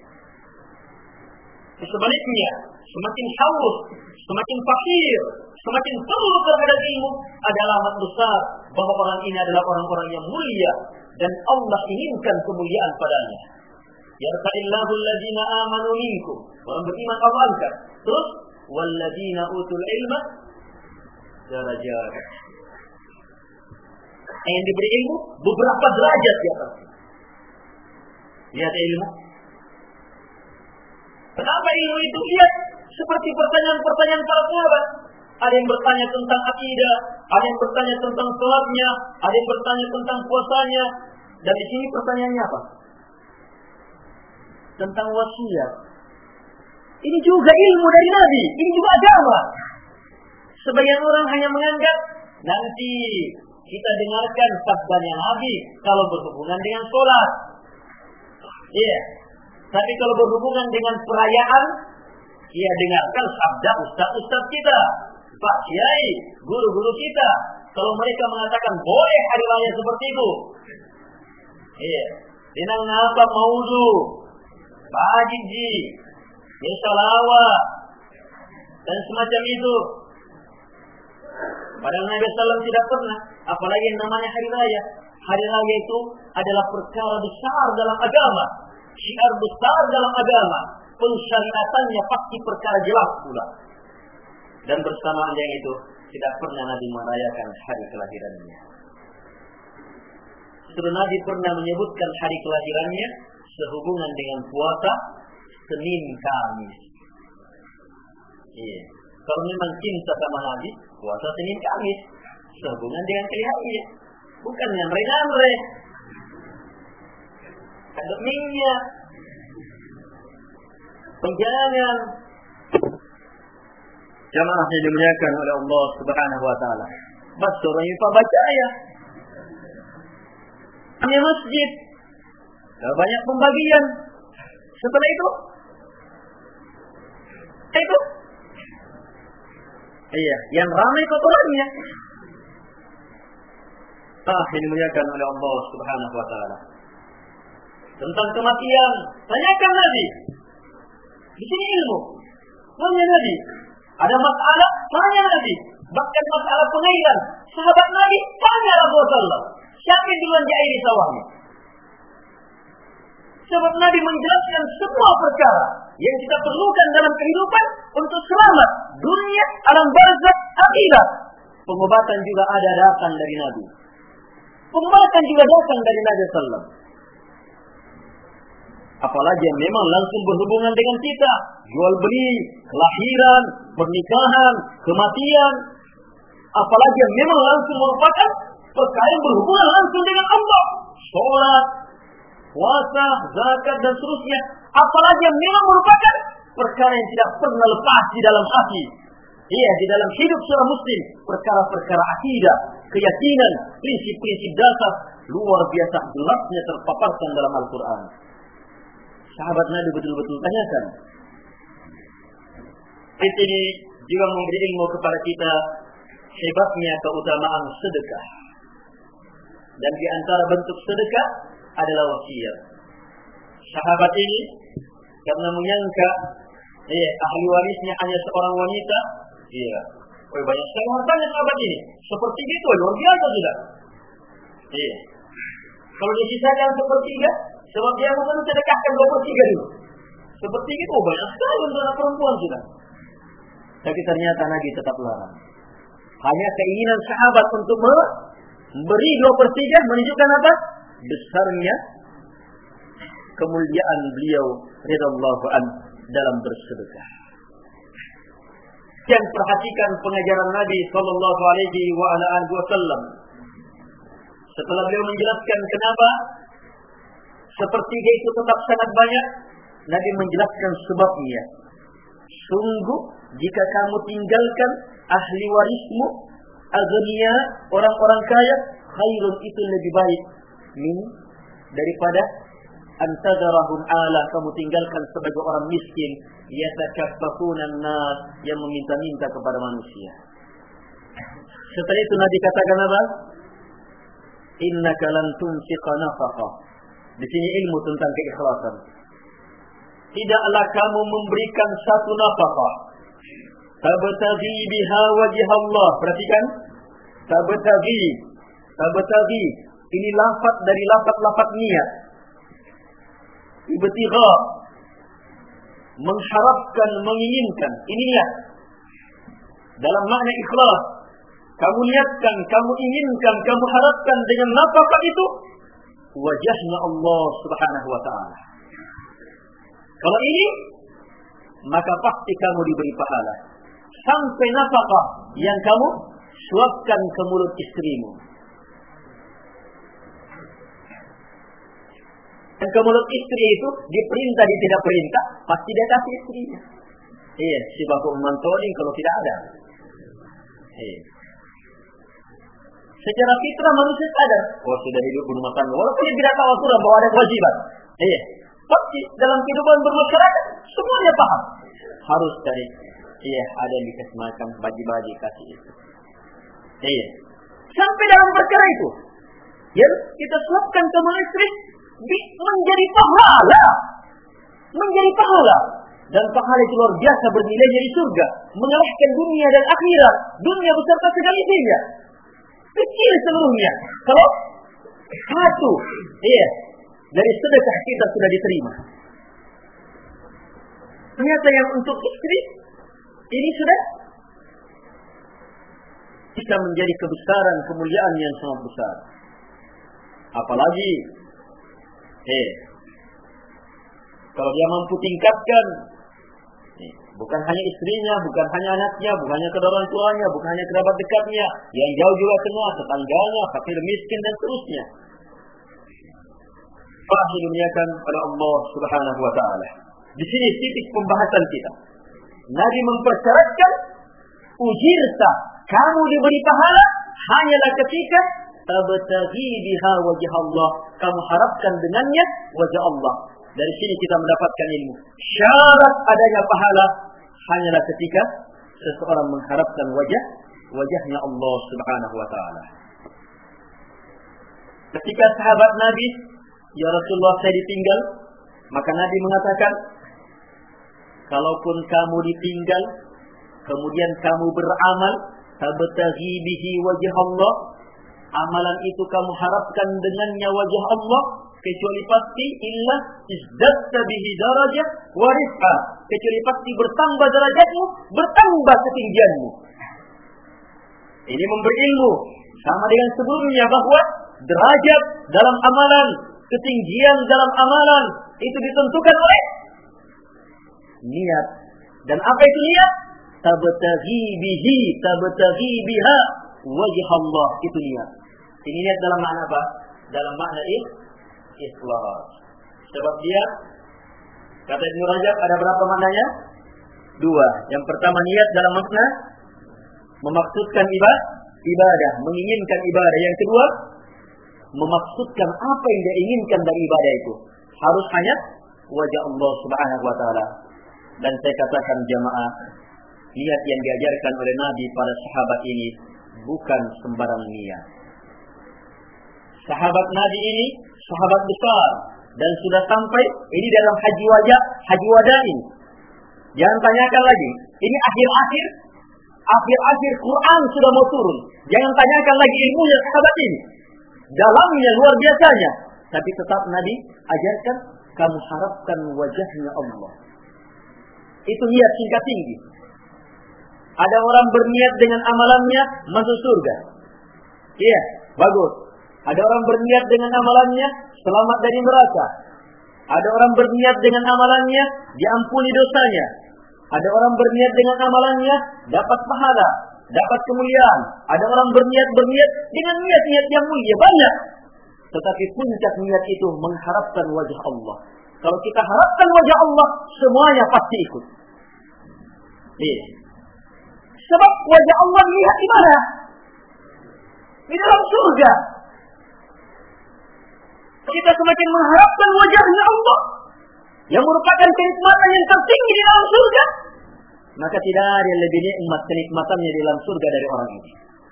Sebaliknya, semakin haus, semakin fakir, semakin perlu terhadap ilmu adalah amat besar bahwa orang ini adalah orang-orang yang mulia dan Allah inginkan kemuliaan padanya. Yarfa'illahu alladhina amanu minkum, orang beriman Allah angkat. Terus walladzina utul ilma darajat. Yang diberi ilmu beberapa derajat di atas. Lihat ilmu. Kenapa ilmu itu? Lihat seperti pertanyaan-pertanyaan para sahabat. Ada yang bertanya tentang akidah, ada yang bertanya tentang salatnya, ada yang bertanya tentang puasanya. Dan di sini pertanyaannya apa? Tentang wasiat. Ini juga ilmu dari Nabi, ini juga agama. Sebagian orang hanya menganggap nanti kita dengarkan sabdanya Nabi kalau berhubungan dengan sholat. Iya. Yeah. Tapi kalau berhubungan dengan perayaan, ya dengarkan sabda ustaz-ustaz kita, Pak Kiai, guru-guru kita. Kalau mereka mengatakan boleh hari raya seperti itu, iya, dinang apa maudu, bajiji, salawat, dan semacam itu. Padahal Nabi sallallahu alaihi wasallam tidak pernah, apalagi yang namanya hari raya. Hari raya itu adalah perkara besar dalam agama, syiar besar dalam agama. Pensyariatannya pasti perkara jelas pula. Dan bersamaan dengan itu, tidak pernah Nabi merayakan hari kelahirannya. Justru Nabi pernah menyebutkan hari kelahirannya sehubungan dengan puasa Senin Kamis. Iya. Kalau memang cinta sama Nabi, puasa Senin Kamis sehubungan dengan kelahirannya, bukan dengan renamre. Ada minyak, penjangan. Jamaah yang dimuliakan oleh Allah Subhanahu wa taala. Baca orang baca ya. Hanya masjid. Banyak pembagian. Setelah itu itu iya, yang ramai kotorannya. Ah, yang dimuliakan oleh Allah Subhanahu wa taala. Tentang kematian, tanyakan Nabi. Di sini ilmu. Tanya Nabi. Ada masalah, tanya Nabi. Bahkan masalah pengairan, sahabat Nabi tanya Rasulullah. Siapa yang duluan diairi sawahnya? Sahabat Nabi menjelaskan semua perkara yang kita perlukan dalam kehidupan untuk selamat dunia, alam barzakh, akhirat. Pengobatan juga ada datang dari Nabi. Pembalasan juga datang dari Nabi sallallahu alaihi wasallam. Apalagi yang memang langsung berhubungan dengan kita, jual beli, kelahiran, pernikahan, kematian. Apalagi yang memang langsung merupakan perkara yang berhubungan langsung dengan Allah, sholat, puasa, zakat dan seterusnya. Apalagi yang memang merupakan perkara yang tidak pernah lepas di dalam hati. Iya, di dalam hidup seorang muslim, perkara-perkara akidah, keyakinan, prinsip-prinsip dasar luar biasa jelasnya terpaparkan dalam Al-Quran. Sahabat Nabi betul-betul tanyakan. Ini juga memberi ilmu kepada kita hebatnya keutamaan sedekah. Dan di antara bentuk sedekah adalah wasiat. Sahabat ini karena menyangka eh, ahli warisnya hanya seorang wanita, iya. Oh, banyak sekali hartanya sahabat ini. Seperti itu, luar biasa sudah. Iya. Kalau disisakan sepertiga, sebab dia akan sedekahkan dua per tiga dulu. Seperti itu, banyak sekali untuk anak perempuan sudah. Tapi ternyata Nabi tetap larang. Hanya keinginan sahabat untuk memberi dua per tiga menunjukkan apa? Besarnya kemuliaan beliau radhiyallahu an dalam bersedekah. Dan perhatikan pengajaran Nabi sallallahu alaihi wa ala alihi wasallam. Setelah beliau menjelaskan kenapa sepertiga itu tetap sangat banyak, Nabi menjelaskan sebabnya. Sungguh jika kamu tinggalkan ahli warismu, aghnia, orang-orang kaya, khairun itu lebih baik min daripada antadarahum ala, kamu tinggalkan sebagai orang miskin, yatakaffafunan nas, yang meminta-minta kepada manusia. Setelah itu Nabi katakan apa? Innaka lan tunfiqa nafaqah. Di sini ilmu tentang keikhlasan. Tidaklah kamu memberikan satu nafkah tabtaghi biha wajh Allah. Perhatikan, tabtaghi, tabtaghi ini lafaz dari lafaz-lafaz niat. Ibtigha, mengharapkan, menginginkan, ini niat. Dalam makna ikhlas, kamu niatkan, kamu inginkan, kamu harapkan dengan nafkah itu wajahnya Allah Subhanahu wa taala. Kalau ini, maka pasti kamu diberi pahala. Sampai nafkah yang kamu suapkan ke mulut istrimu. Dan ke mulut istri itu diperintah, di tidak perintah, pasti dia kasih istrinya. Iya, si bapak memantoling kalau tidak ada. Iya. Secara fitrah manusia sadar, oh sudah hidup berumah tangga, walaupun dia tidak tahu aturan bahwa ada kewajiban. Iya. Pasti dalam kehidupan bermasyarakat semuanya paham. Harus dari iya ada yang dikasih makan, bagi-bagi kasih itu. Iya. Sampai dalam perkara itu, ya kita suapkan ke istri menjadi pahala, menjadi pahala. Dan pahala itu luar biasa bernilai dari surga, mengalahkan dunia dan akhirat, dunia beserta segala isinya. Kecil seluruhnya. Kalau satu, iya, dari sedekah kita sudah diterima. Ternyata yang untuk istri ini sudah bisa menjadi kebesaran, kemuliaan yang sangat besar. Apalagi, eh, kalau dia mampu tingkatkan, eh, bukan hanya istrinya, bukan hanya anaknya, bukan hanya kedua orang tuanya, bukan hanya kerabat dekatnya, yang jauh juga kenal, tetangganya, fakir miskin dan seterusnya. Para dimuliakan oleh Allah Subhanahu wa taala. Di sini titik pembahasan kita. Nabi mempersyaratkan ujirta, kamu diberi pahala hanyalah ketika tabtaghi biha wajh Allah, kamu harapkan dengannya wajah Allah. Dari sini kita mendapatkan ilmu. Syarat adanya pahala hanyalah ketika seseorang mengharapkan wajah wajahnya Allah Subhanahu wa taala. Ketika sahabat Nabi, ya Rasulullah saya ditinggal, maka Nabi mengatakan, kalaupun kamu ditinggal, kemudian kamu beramal, tabtaghi bihi wajh Allah, amalan itu kamu harapkan dengannya wajah Allah, kecuali pasti illa izdatta bihi darajah wa rif'ah, kecuali pasti bertambah derajatmu, bertambah ketinggianmu. Ini memberi ilmu sama dengan sebelumnya bahwa derajat dalam amalan, ketinggian dalam amalan itu ditentukan oleh niat. Dan apa itu niat? Tabtaghi bihi, tabtaghi biha wajh Allah, itu niat. Ini niat dalam makna apa? Dalam makna ikhlas. Sebab dia, kata Ibnu Rajab, ada berapa maknanya? Dua. Yang pertama niat dalam makna memaksudkan ibadah, ibadah, menginginkan ibadah. Yang kedua, memaksudkan apa yang dia inginkan dari ibadah itu. Harus hanya wajah Allah Subhanahu wa taala. Dan saya katakan jamaah, niat yang diajarkan oleh Nabi pada sahabat ini bukan sembarang niat. Sahabat Nabi ini sahabat besar dan sudah sampai ini dalam haji wajah, haji wada ini. Jangan tanyakan lagi. Ini akhir-akhir, akhir-akhir Quran sudah mau turun. Jangan tanyakan lagi ilmunya sahabat ini. Dalamnya luar biasanya. Tapi tetap Nabi ajarkan, kamu harapkan wajahnya Allah. Itu niat tingkat tinggi. Ada orang berniat dengan amalannya masuk surga. Iya, bagus. Ada orang berniat dengan amalannya selamat dari neraka. Ada orang berniat dengan amalannya diampuni dosanya. Ada orang berniat dengan amalannya dapat pahala, dapat kemuliaan. Ada orang berniat berniat dengan niat-niat yang mulia banyak. Tetapi puncak niat itu mengharapkan wajah Allah. Kalau kita harapkan wajah Allah, semuanya pasti ikut. Iya. Sebab wajah Allah dilihat di mana? Di dalam surga. Kita semakin mengharapkan wajahnya Allah, yang merupakan kenikmatan yang tertinggi di dalam surga, maka tidak ada yang lebih nikmat kenikmatannya di dalam surga dari orang ini.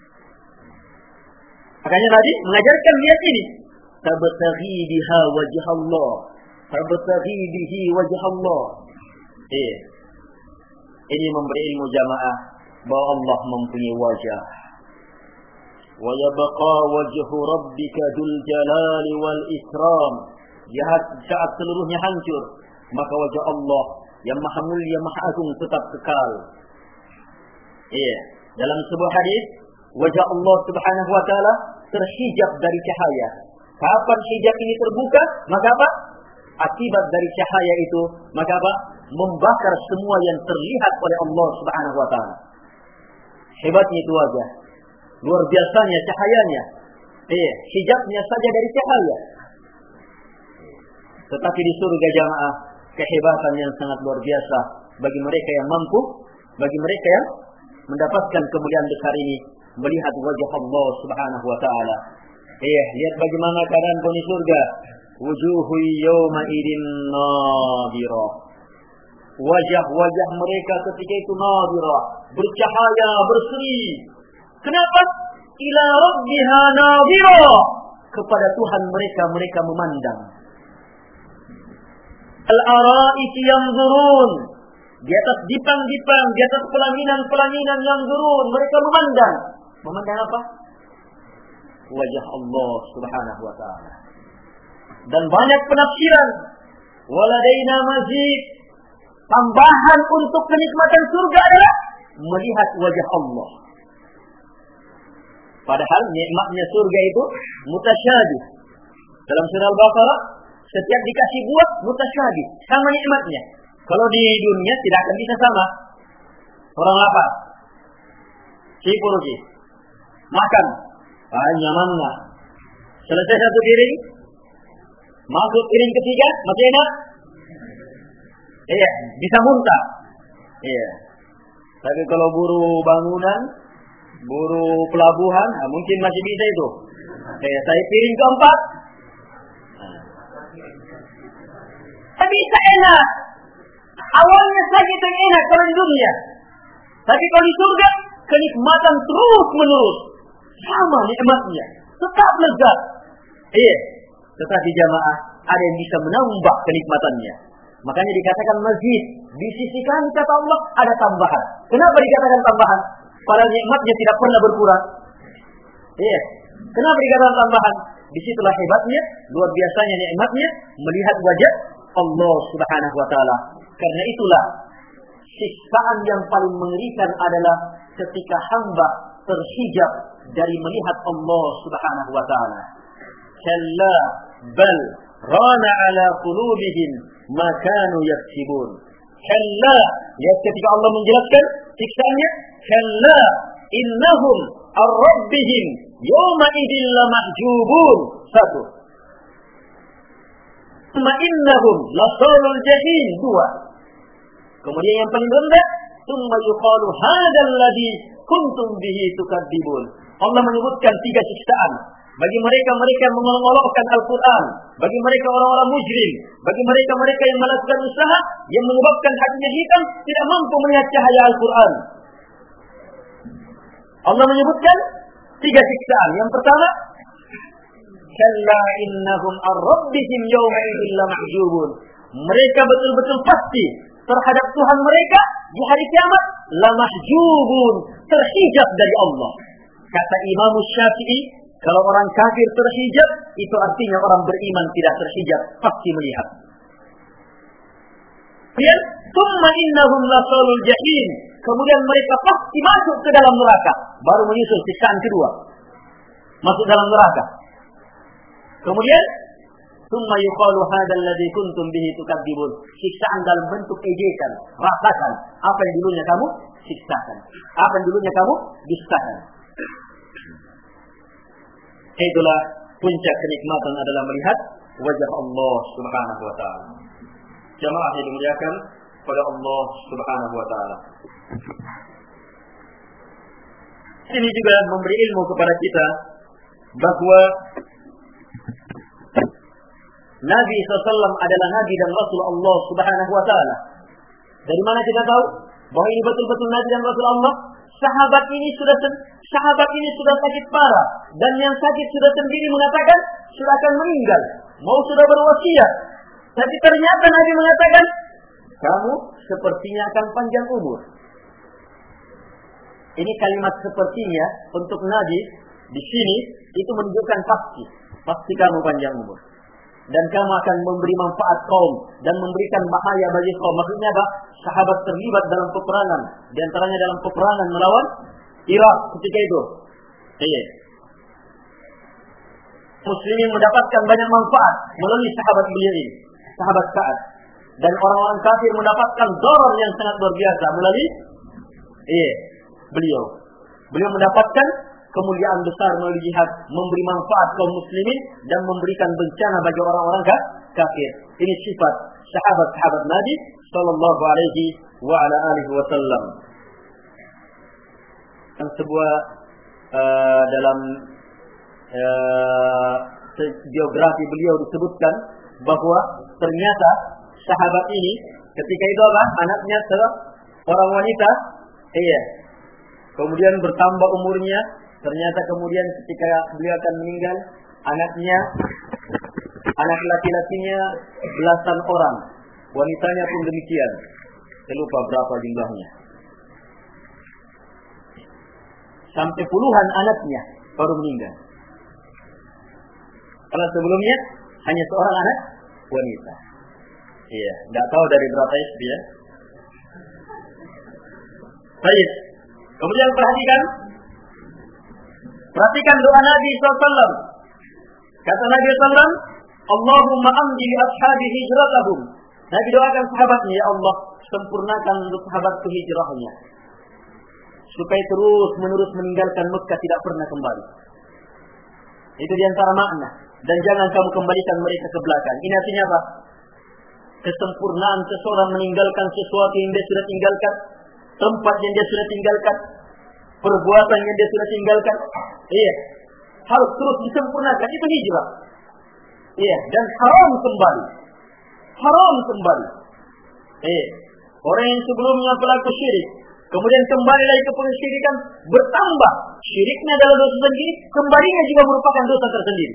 Makanya Nabi mengajarkan niat ini. Tabtaghi biha wajh Allah. Tabtaghi bihi wajh Allah. Eh. Ini memberi ilmu jamaah bahwa Allah mempunyai wajah. Wa yabqa wajhu rabbika dzul jalali wal ikram. Jahat saat seluruhnya hancur, maka wajah Allah yang maha mulia, maha agung tetap kekal. Iya, dalam sebuah hadis, wajah Allah Subhanahu wa taala terhijab dari cahaya. Kapan hijab ini terbuka, maka apa? Akibat dari cahaya itu, maka apa? Membakar semua yang terlihat oleh Allah Subhanahu wa taala. Hebatnya itu wajah. Luar biasanya cahayanya. Eh, hijabnya saja dari cahaya. Tetapi di surga jamaah, kehebatan yang sangat luar biasa bagi mereka yang mampu, bagi mereka yang mendapatkan kemuliaan besar ini, melihat wajah Allah Subhanahu wa taala. Eh, lihat bagaimana keadaan penghuni surga. Wujuhu yawma idin nadira. Wajah-wajah mereka ketika itu nadira, bercahaya, berseri. Kenapa? Ila rabbiha nadira. Kepada Tuhan mereka mereka memandang. Al-ara'iki yanzurun. Di atas dipang-dipang, di atas pelaminan-pelaminan yanzurun, mereka memandang. Memandang apa? Wajah Allah Subhanahu wa taala. Dan banyak penafsiran. Waladaina mazid. Tambahan untuk kenikmatan surga adalah melihat wajah Allah. Padahal nikmatnya surga itu mutasyabih. Dalam surah Al-Baqarah, setiap dikasih buah mutasyabih, sama nikmatnya. Kalau di dunia tidak akan bisa sama. Orang lapar, sipur lagi, makan, ah, nyaman lah. Selesai satu piring, masuk piring ketiga, masih enak. Iya, bisa muntah. Iya. Tapi kalau buruh bangunan, buruh pelabuhan, nah mungkin masih bisa itu. Kayak saya piring keempat, tapi bisa enak. Awalnya saja itu enak kalau di dunia. Tapi kalau di surga, kenikmatan terus menerus. Sama nikmatnya, tetap lezat. Iya. Tetapi jamaah, ada yang bisa menambah kenikmatannya. Makanya dikatakan mazid. Di sisi kami kata Allah ada tambahan. Kenapa dikatakan tambahan? Padahal nikmatnya tidak pernah berkurang. Iya. Kenapa dikatakan tambahan? Disitulah hebatnya, luar biasanya nikmatnya melihat wajah Allah Subhanahu wa taala. Karena itulah siksaan yang paling mengerikan adalah ketika hamba terhijab dari melihat Allah Subhanahu wa taala. kalla bal rana ala qulubihim ma kanu yaksibun. Kalla, lihat ketika Allah menjelaskan siksaannya, kalla innahum ar-rabbihim yawma idzin lamahjubun. Satu. Thumma innahum lasalul jahim. Dua. Kemudian yang paling rendah, thumma yuqalu hadzal ladzi kuntum bihi tukadzibun. Allah menyebutkan tiga siksaan bagi mereka-mereka yang mengolok-olokkan Al-Quran, bagi mereka orang-orang mujrim, bagi mereka-mereka yang melakukan usaha yang menyebabkan hatinya hitam, tidak mampu melihat cahaya Al-Quran. Allah menyebutkan tiga siksaan. Yang pertama, kalla innahum ar-rabbihim yawma idzin lamahjubun. Mereka betul-betul pasti terhadap Tuhan mereka di hari kiamat lamahjubun, terhijab dari Allah. Kata Imam Syafi'i, kalau orang kafir terhijab, itu artinya orang beriman tidak terhijab, pasti melihat. Kemudian, thumma innahum lasalul jahim. Kemudian mereka pasti masuk ke dalam neraka. Baru menyusul siksaan kedua, masuk dalam neraka. Kemudian, thumma yuqalu hadzal ladzi kuntum bihi tukadzibun. Siksaan dalam bentuk ejekan. Rasakan apa yang dulunya kamu siksakan, apa yang dulunya kamu dustakan. Itulah puncak kenikmatan adalah melihat wajah Allah Subhanahu wa taala. Jamaah yang dimuliakan pada Allah Subhanahu wa taala. Ini juga memberi ilmu kepada kita bahwa Nabi shallallahu alaihi wasallam adalah Nabi dan Rasul Allah Subhanahu wa taala. Dari mana kita tahu bahwa ini betul-betul Nabi dan Rasul Allah? Sahabat ini sudah sahabat ini sudah sakit parah, dan yang sakit sudah sendiri mengatakan sudah akan meninggal, mau sudah berwasiat. Tapi ternyata Nabi mengatakan, kamu sepertinya akan panjang umur. Ini kalimat sepertinya untuk Nabi di sini itu menunjukkan pasti, pasti kamu panjang umur. Dan kamu akan memberi manfaat kaum dan memberikan bahaya bagi kaum. Maksudnya apa? Sahabat terlibat dalam peperangan, di antaranya dalam peperangan melawan Irak ketika itu. Iya. Muslimin mendapatkan banyak manfaat melalui sahabat beliau ini, sahabat Sa'ad. Dan orang-orang kafir mendapatkan darar yang sangat luar biasa melalui iya, beliau. Beliau mendapatkan kemuliaan besar melalui jihad, memberi manfaat kaum muslimin dan memberikan bencana bagi orang-orang kafir. Ini sifat sahabat-sahabat Nabi sallallahu alaihi wa ala alihi wasallam. Dan sebuah uh, dalam uh, biografi beliau disebutkan bahwa ternyata sahabat ini ketika itu apa? Anaknya seorang wanita, iya. Kemudian bertambah umurnya. Ternyata kemudian ketika beliau akan meninggal, anaknya, anak laki-lakinya belasan orang, wanitanya pun demikian. Saya lupa berapa jumlahnya. Sampai puluhan anaknya baru meninggal. Karena sebelumnya hanya seorang anak wanita. Iya, tidak tahu dari berapa S D ya. Baik. Kemudian perhatikan. Perhatikan doa Nabi shallallahu alaihi wasallam. Kata Nabi shallallahu alaihi wasallam, Allahumma amdi li ashabi hijratahum. Nabi doakan sahabatnya, ya Allah, sempurnakan untuk sahabatku hijrahnya, supaya terus menerus meninggalkan Mekah, tidak pernah kembali. Itu diantara makna. Dan jangan kamu kembalikan mereka ke belakang. Ini artinya apa? Kesempurnaan seseorang meninggalkan sesuatu yang dia sudah tinggalkan, tempat yang dia sudah tinggalkan, perbuatan yang dia sudah tinggalkan. Iya, harus terus disempurnakan. Itu hijrah. Iya, dan haram kembali. Haram kembali. Iya, orang yang sebelumnya pelaku syirik, kemudian kembali lagi ke pensyirikan, bertambah syiriknya adalah dosa sendiri, kembalinya juga merupakan dosa tersendiri.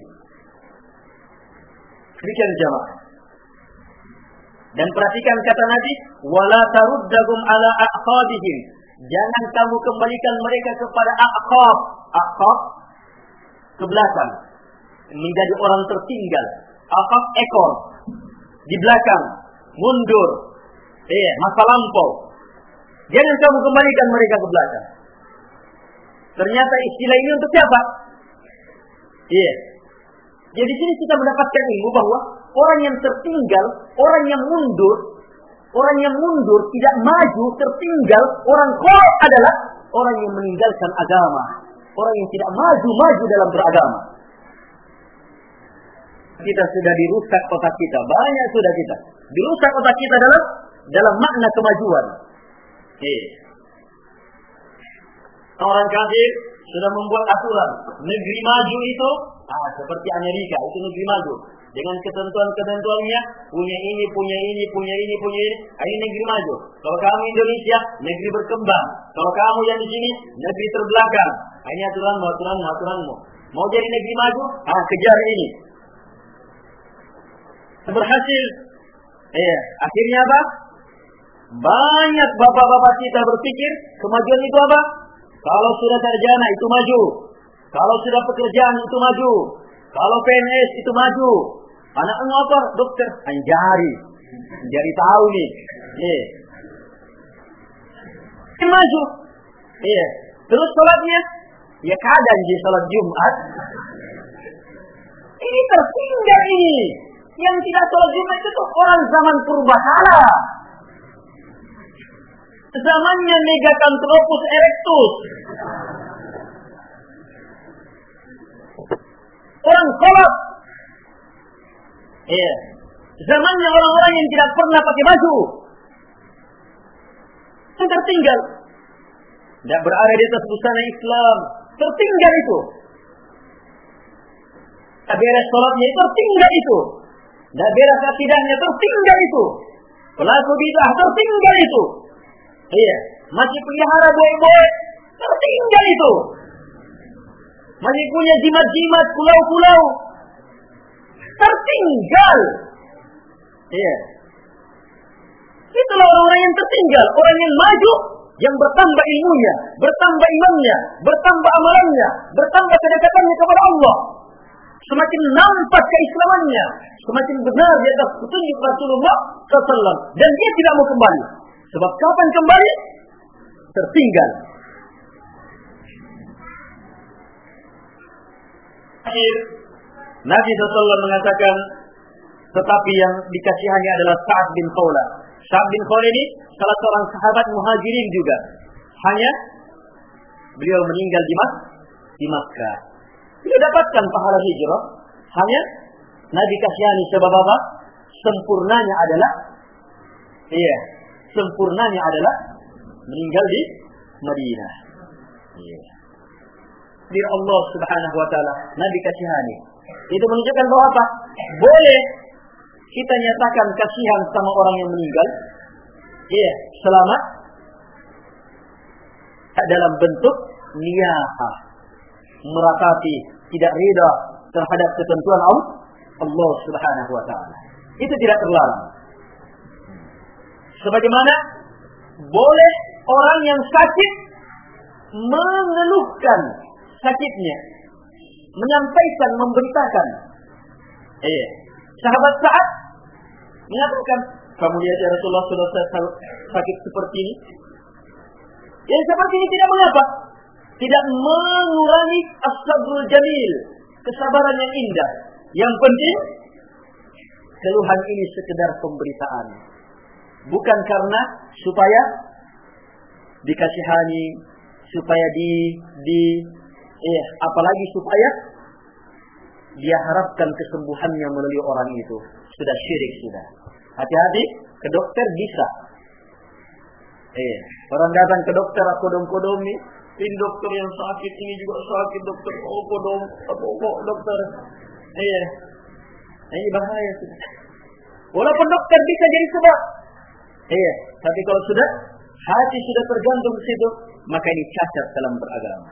Demikian jamaah. Dan perhatikan kata Nabi, wala taruddahum ala aqabihim. Jangan kamu kembalikan mereka kepada aqab. Aqab ke belakang, menjadi orang tertinggal. Aqab ekor, di belakang, mundur. Eh, masa lampau. Jangan kamu kembalikan mereka ke belakang. Ternyata istilah ini untuk siapa? Iya. Jadi di sini kita mendapatkan ilmu bahwa orang yang tertinggal, orang yang mundur, orang yang mundur tidak maju, tertinggal, orang kolot adalah orang yang meninggalkan agama, orang yang tidak maju-maju dalam beragama. Kita sudah dirusak otak kita, banyak sudah kita dirusak otak kita dalam dalam makna kemajuan. Okay. Orang kafir sudah membuat aturan negeri maju itu ah, seperti Amerika, itu negeri maju dengan ketentuan-ketentuannya, punya ini, punya ini, punya ini, punya ini, ini negeri maju. Kalau kamu Indonesia, negeri berkembang. Kalau kamu yang di sini, negeri terbelakang. Ini aturanmu, aturanmu, aturanmu. Mau jadi negeri maju, ah kejar ini. Berhasil. Eh, akhirnya apa? Banyak bapak-bapak kita berpikir kemajuan itu apa? Kalau sudah sarjana itu maju. Kalau sudah pekerjaan itu maju. Kalau P N S itu maju. Anak ngotor dokter anjari. Jadi tahu nih. Eh. Ini maju. Eh. Terus sholatnya ya kadang di sholat Jumat. Ini tertinggal ini. Yang tidak sholat Jumat itu orang zaman purbakala. Zamannya Megacanthropus erectus. Orang sholat. Iya. Zamannya orang-orang yang tidak pernah pakai baju. Yang tertinggal. Tidak berada di atas busana Islam. Tertinggal itu. Tak beres sholatnya itu tertinggal itu. Tidak beres akidahnya tertinggal itu. Pelaku bidah tertinggal itu. Iya. Masih pelihara boy-boy tertinggal itu. Masih punya jimat-jimat, pulau-pulau tertinggal. Iya. Itulah orang-orang yang tertinggal, orang yang maju, yang bertambah ilmunya, bertambah imannya, bertambah amalannya, bertambah kedekatannya kepada Allah. Semakin nampak keislamannya, semakin benar di atas petunjuk Rasulullah shallallahu alaihi wasallam, dan dia tidak mau kembali. Sebab kapan kembali? Tertinggal. Akhir Nabi shallallahu alaihi wasallam mengatakan, tetapi yang dikasihani adalah Sa'ad bin Khawlah. Sa'ad bin Khawlah ini salah seorang sahabat muhajirin juga. Hanya beliau meninggal di Mak di Makkah. Beliau dapatkan pahala hijrah. Hanya Nabi kasihani sebab apa? Sempurnanya adalah iya, sempurnanya adalah meninggal di Madinah. Iya. Di Allah Subhanahu wa taala Nabi kasihani. Itu menunjukkan bahwa apa? Boleh kita nyatakan kasihan sama orang yang meninggal. Iya, selamat dalam bentuk niyahah, meratapi, tidak ridha terhadap ketentuan Allah Subhanahu wa taala. Itu tidak terlarang. Sebagaimana boleh orang yang sakit mengeluhkan sakitnya, menyampaikan, memberitakan. Eh, sahabat Sa'ad mengatakan, kamu lihat ya Rasulullah sudah sakit seperti ini. Yang seperti ini tidak mengapa, tidak mengurangi as-sabrul jamil, kesabaran yang indah. Yang penting keluhan ini sekedar pemberitaan, bukan karena supaya dikasihani, supaya di di eh apalagi supaya dia harapkan kesembuhannya melalui orang itu. Sudah syirik sudah. Hati-hati, ke dokter bisa. Eh, orang datang ke dokter kodong-kodong nih, ini dokter yang sakit, ini juga sakit dokter. Oh kodong, oh, oh dokter. Eh, ini bahaya sudah. Walaupun dokter bisa jadi sebab. Eh, tapi kalau sudah hati sudah tergantung di situ, maka ini cacat dalam beragama.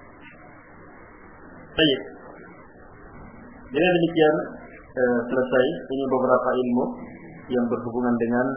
Baik. Jadi demikian eh, selesai. Ini beberapa ilmu yang berhubungan dengan.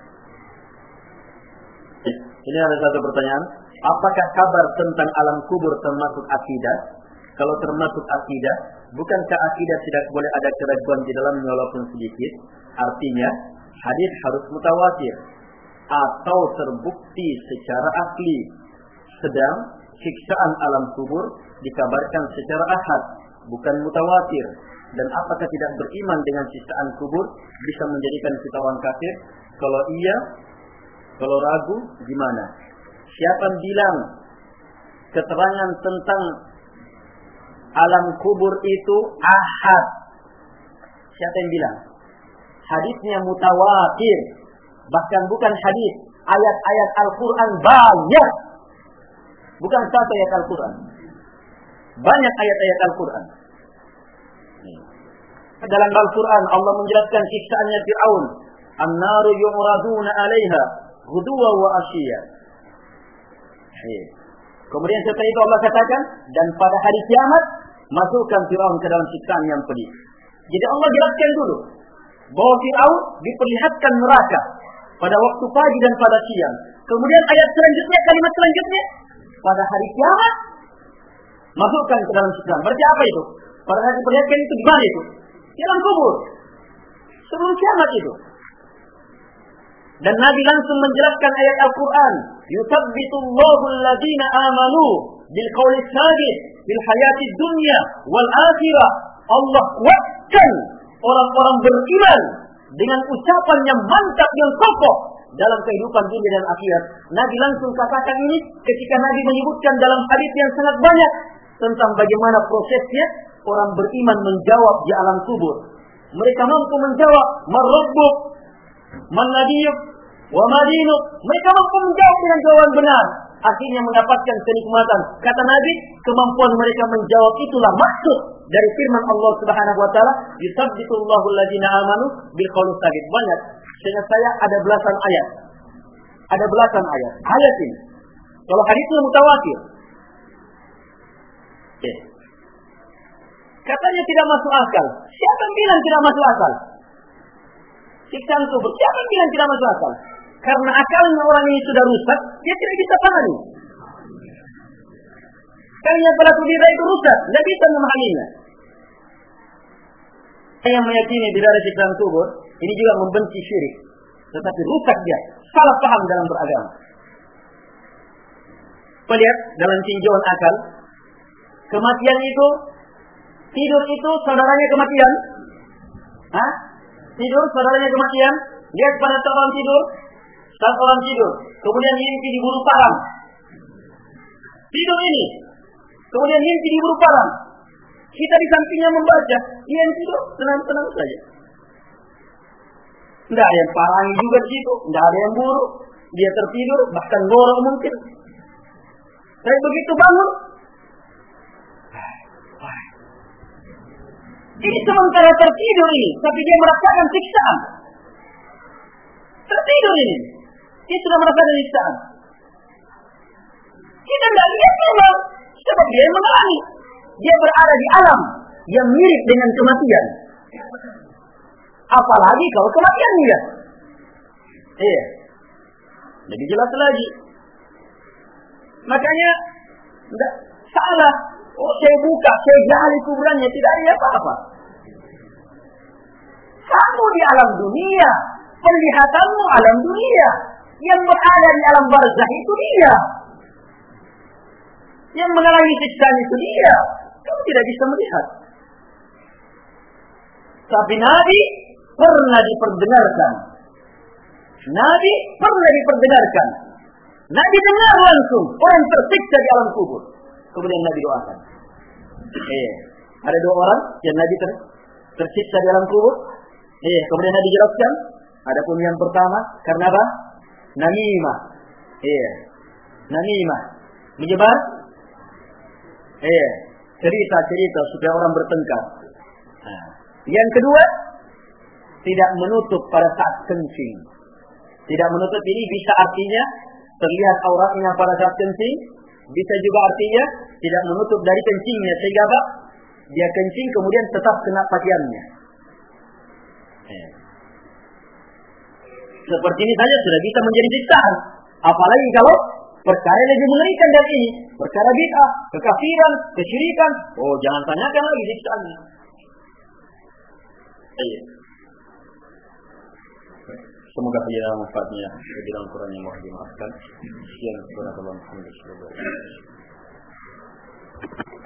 Eh, ini ada satu pertanyaan. Apakah kabar tentang alam kubur termasuk akidah? Kalau termasuk akidah, bukankah akidah tidak boleh ada keraguan di dalamnya walaupun sedikit? Artinya, hadis harus mutawatir atau terbukti secara asli. Sedang siksaan alam kubur dikabarkan secara ahad, bukan mutawatir. Dan apakah tidak beriman dengan siksaan kubur bisa menjadikan kita orang kafir? Kalau iya, kalau ragu, gimana? Siapa yang bilang keterangan tentang alam kubur itu ahad? Siapa yang bilang? Hadisnya mutawatir. Bahkan bukan hadis, ayat-ayat Al-Quran banyak. Bukan satu ayat Al-Quran. Banyak ayat-ayat Al-Quran. Dalam Al-Quran Allah menjelaskan siksaannya Fir'aun. An-naru yu'raduna 'alaiha ghuduwa wa 'ashiyya. Kemudian setelah itu Allah katakan, dan pada hari kiamat masukkan Fir'aun ke dalam siksaan yang pedih. Jadi Allah jelaskan dulu bahwa Fir'aun diperlihatkan neraka pada waktu pagi dan pada siang. Kemudian ayat selanjutnya, kalimat selanjutnya, pada hari kiamat masukkan ke dalam siksaan. Berarti apa itu? Pada hari diperlihatkan itu di mana itu? Di dalam kubur. Sebelum kiamat itu. Dan Nabi langsung menjelaskan ayat Al-Quran. Yuthabbitullahu alladhina amanu bil qawli tsabit fil hayati dunya wal akhirah. Allah kuatkan orang-orang beriman dengan ucapan yang mantap, yang kokoh dalam kehidupan dunia dan akhirat. Nabi langsung katakan ini ketika Nabi menyebutkan dalam hadis yang sangat banyak tentang bagaimana prosesnya orang beriman menjawab di alam kubur. Mereka mampu menjawab, "Marabbuk, man nabiyuk, wa ma dinuk." Mereka mampu menjawab dengan jawaban benar. Akhirnya mendapatkan kenikmatan. Kata Nabi, kemampuan mereka menjawab itulah maksud dari firman Allah Subhanahu wa taala, "Yuthabbitullahu alladziina aamanu bil qawli tsabit." Banyak. Sehingga saya ada belasan ayat. Ada belasan ayat. Ayat ini. Kalau hadisnya mutawatir. Okay. Katanya tidak masuk akal. Siapa yang bilang tidak masuk akal? Siksaan kubur. Siapa yang bilang tidak masuk akal? Karena akalnya orang ini sudah rusak, dia tidak bisa pahami. Karena pelaku diri itu rusak, tidak bisa memahaminya. Saya yang meyakini tidak ada siksaan kubur, ini juga membenci syirik. Tetapi rusak dia, salah paham dalam beragama. Lihat dalam tinjauan akal, kematian itu, tidur itu saudaranya kematian. Hah? Tidur saudaranya kematian. Lihat pada saat orang tidur, saat orang tidur, kemudian mimpi diburu parang. Tidur ini, kemudian mimpi diburu parang. Kita di sampingnya membaca, dia yang tidur tenang-tenang saja. Tidak ada yang parangi juga di situ, tidak ada yang buru. Dia tertidur, bahkan ngorok mungkin. Tapi begitu bangun, ini sementara tertidur ini, tapi dia merasakan siksaan. Tertidur ini, dia sudah merasakan siksaan. Kita tidak lihat memang, sebab dia mengalami. Dia berada di alam yang mirip dengan kematian. Apalagi kalau kematian dia. Iya. Jadi jelas lagi. Makanya tidak salah. Oh, saya buka, saya gali kuburannya, tidak ada apa-apa. Kamu di alam dunia, penglihatanmu alam dunia. Yang berada di alam barzah itu dia. Yang mengalami siksaan itu dia. Kamu tidak bisa melihat. Tapi Nabi pernah diperdengarkan. Nabi pernah diperdengarkan. Nabi dengar langsung orang tersiksa di alam kubur. Kemudian Nabi doakan. Eh, ada dua orang yang Nabi ter, tersiksa di alam kubur. Eh, kemudian Nabi jelaskan. Adapun yang pertama karena apa? Namimah. Eh, namimah. Menyebar. Eh, cerita-cerita supaya orang bertengkar. Nah, yang kedua, tidak menutup pada saat kencing. Tidak menutup ini bisa artinya terlihat auratnya pada saat kencing, bisa juga artinya tidak menutup dari kencingnya sehingga apa? Dia kencing kemudian tetap kena pakaiannya. Eh. Seperti ini saja sudah bisa menjadi siksaan. Apalagi kalau perkara lebih mengerikan dari ini, perkara bid'ah, kekafiran, kesyirikan. Oh, jangan tanyakan lagi siksaannya. Eh. Semoga saja manfaatnya di dalam Quran yang mohon dimaafkan. Sekian, subhanallah, alhamdulillah.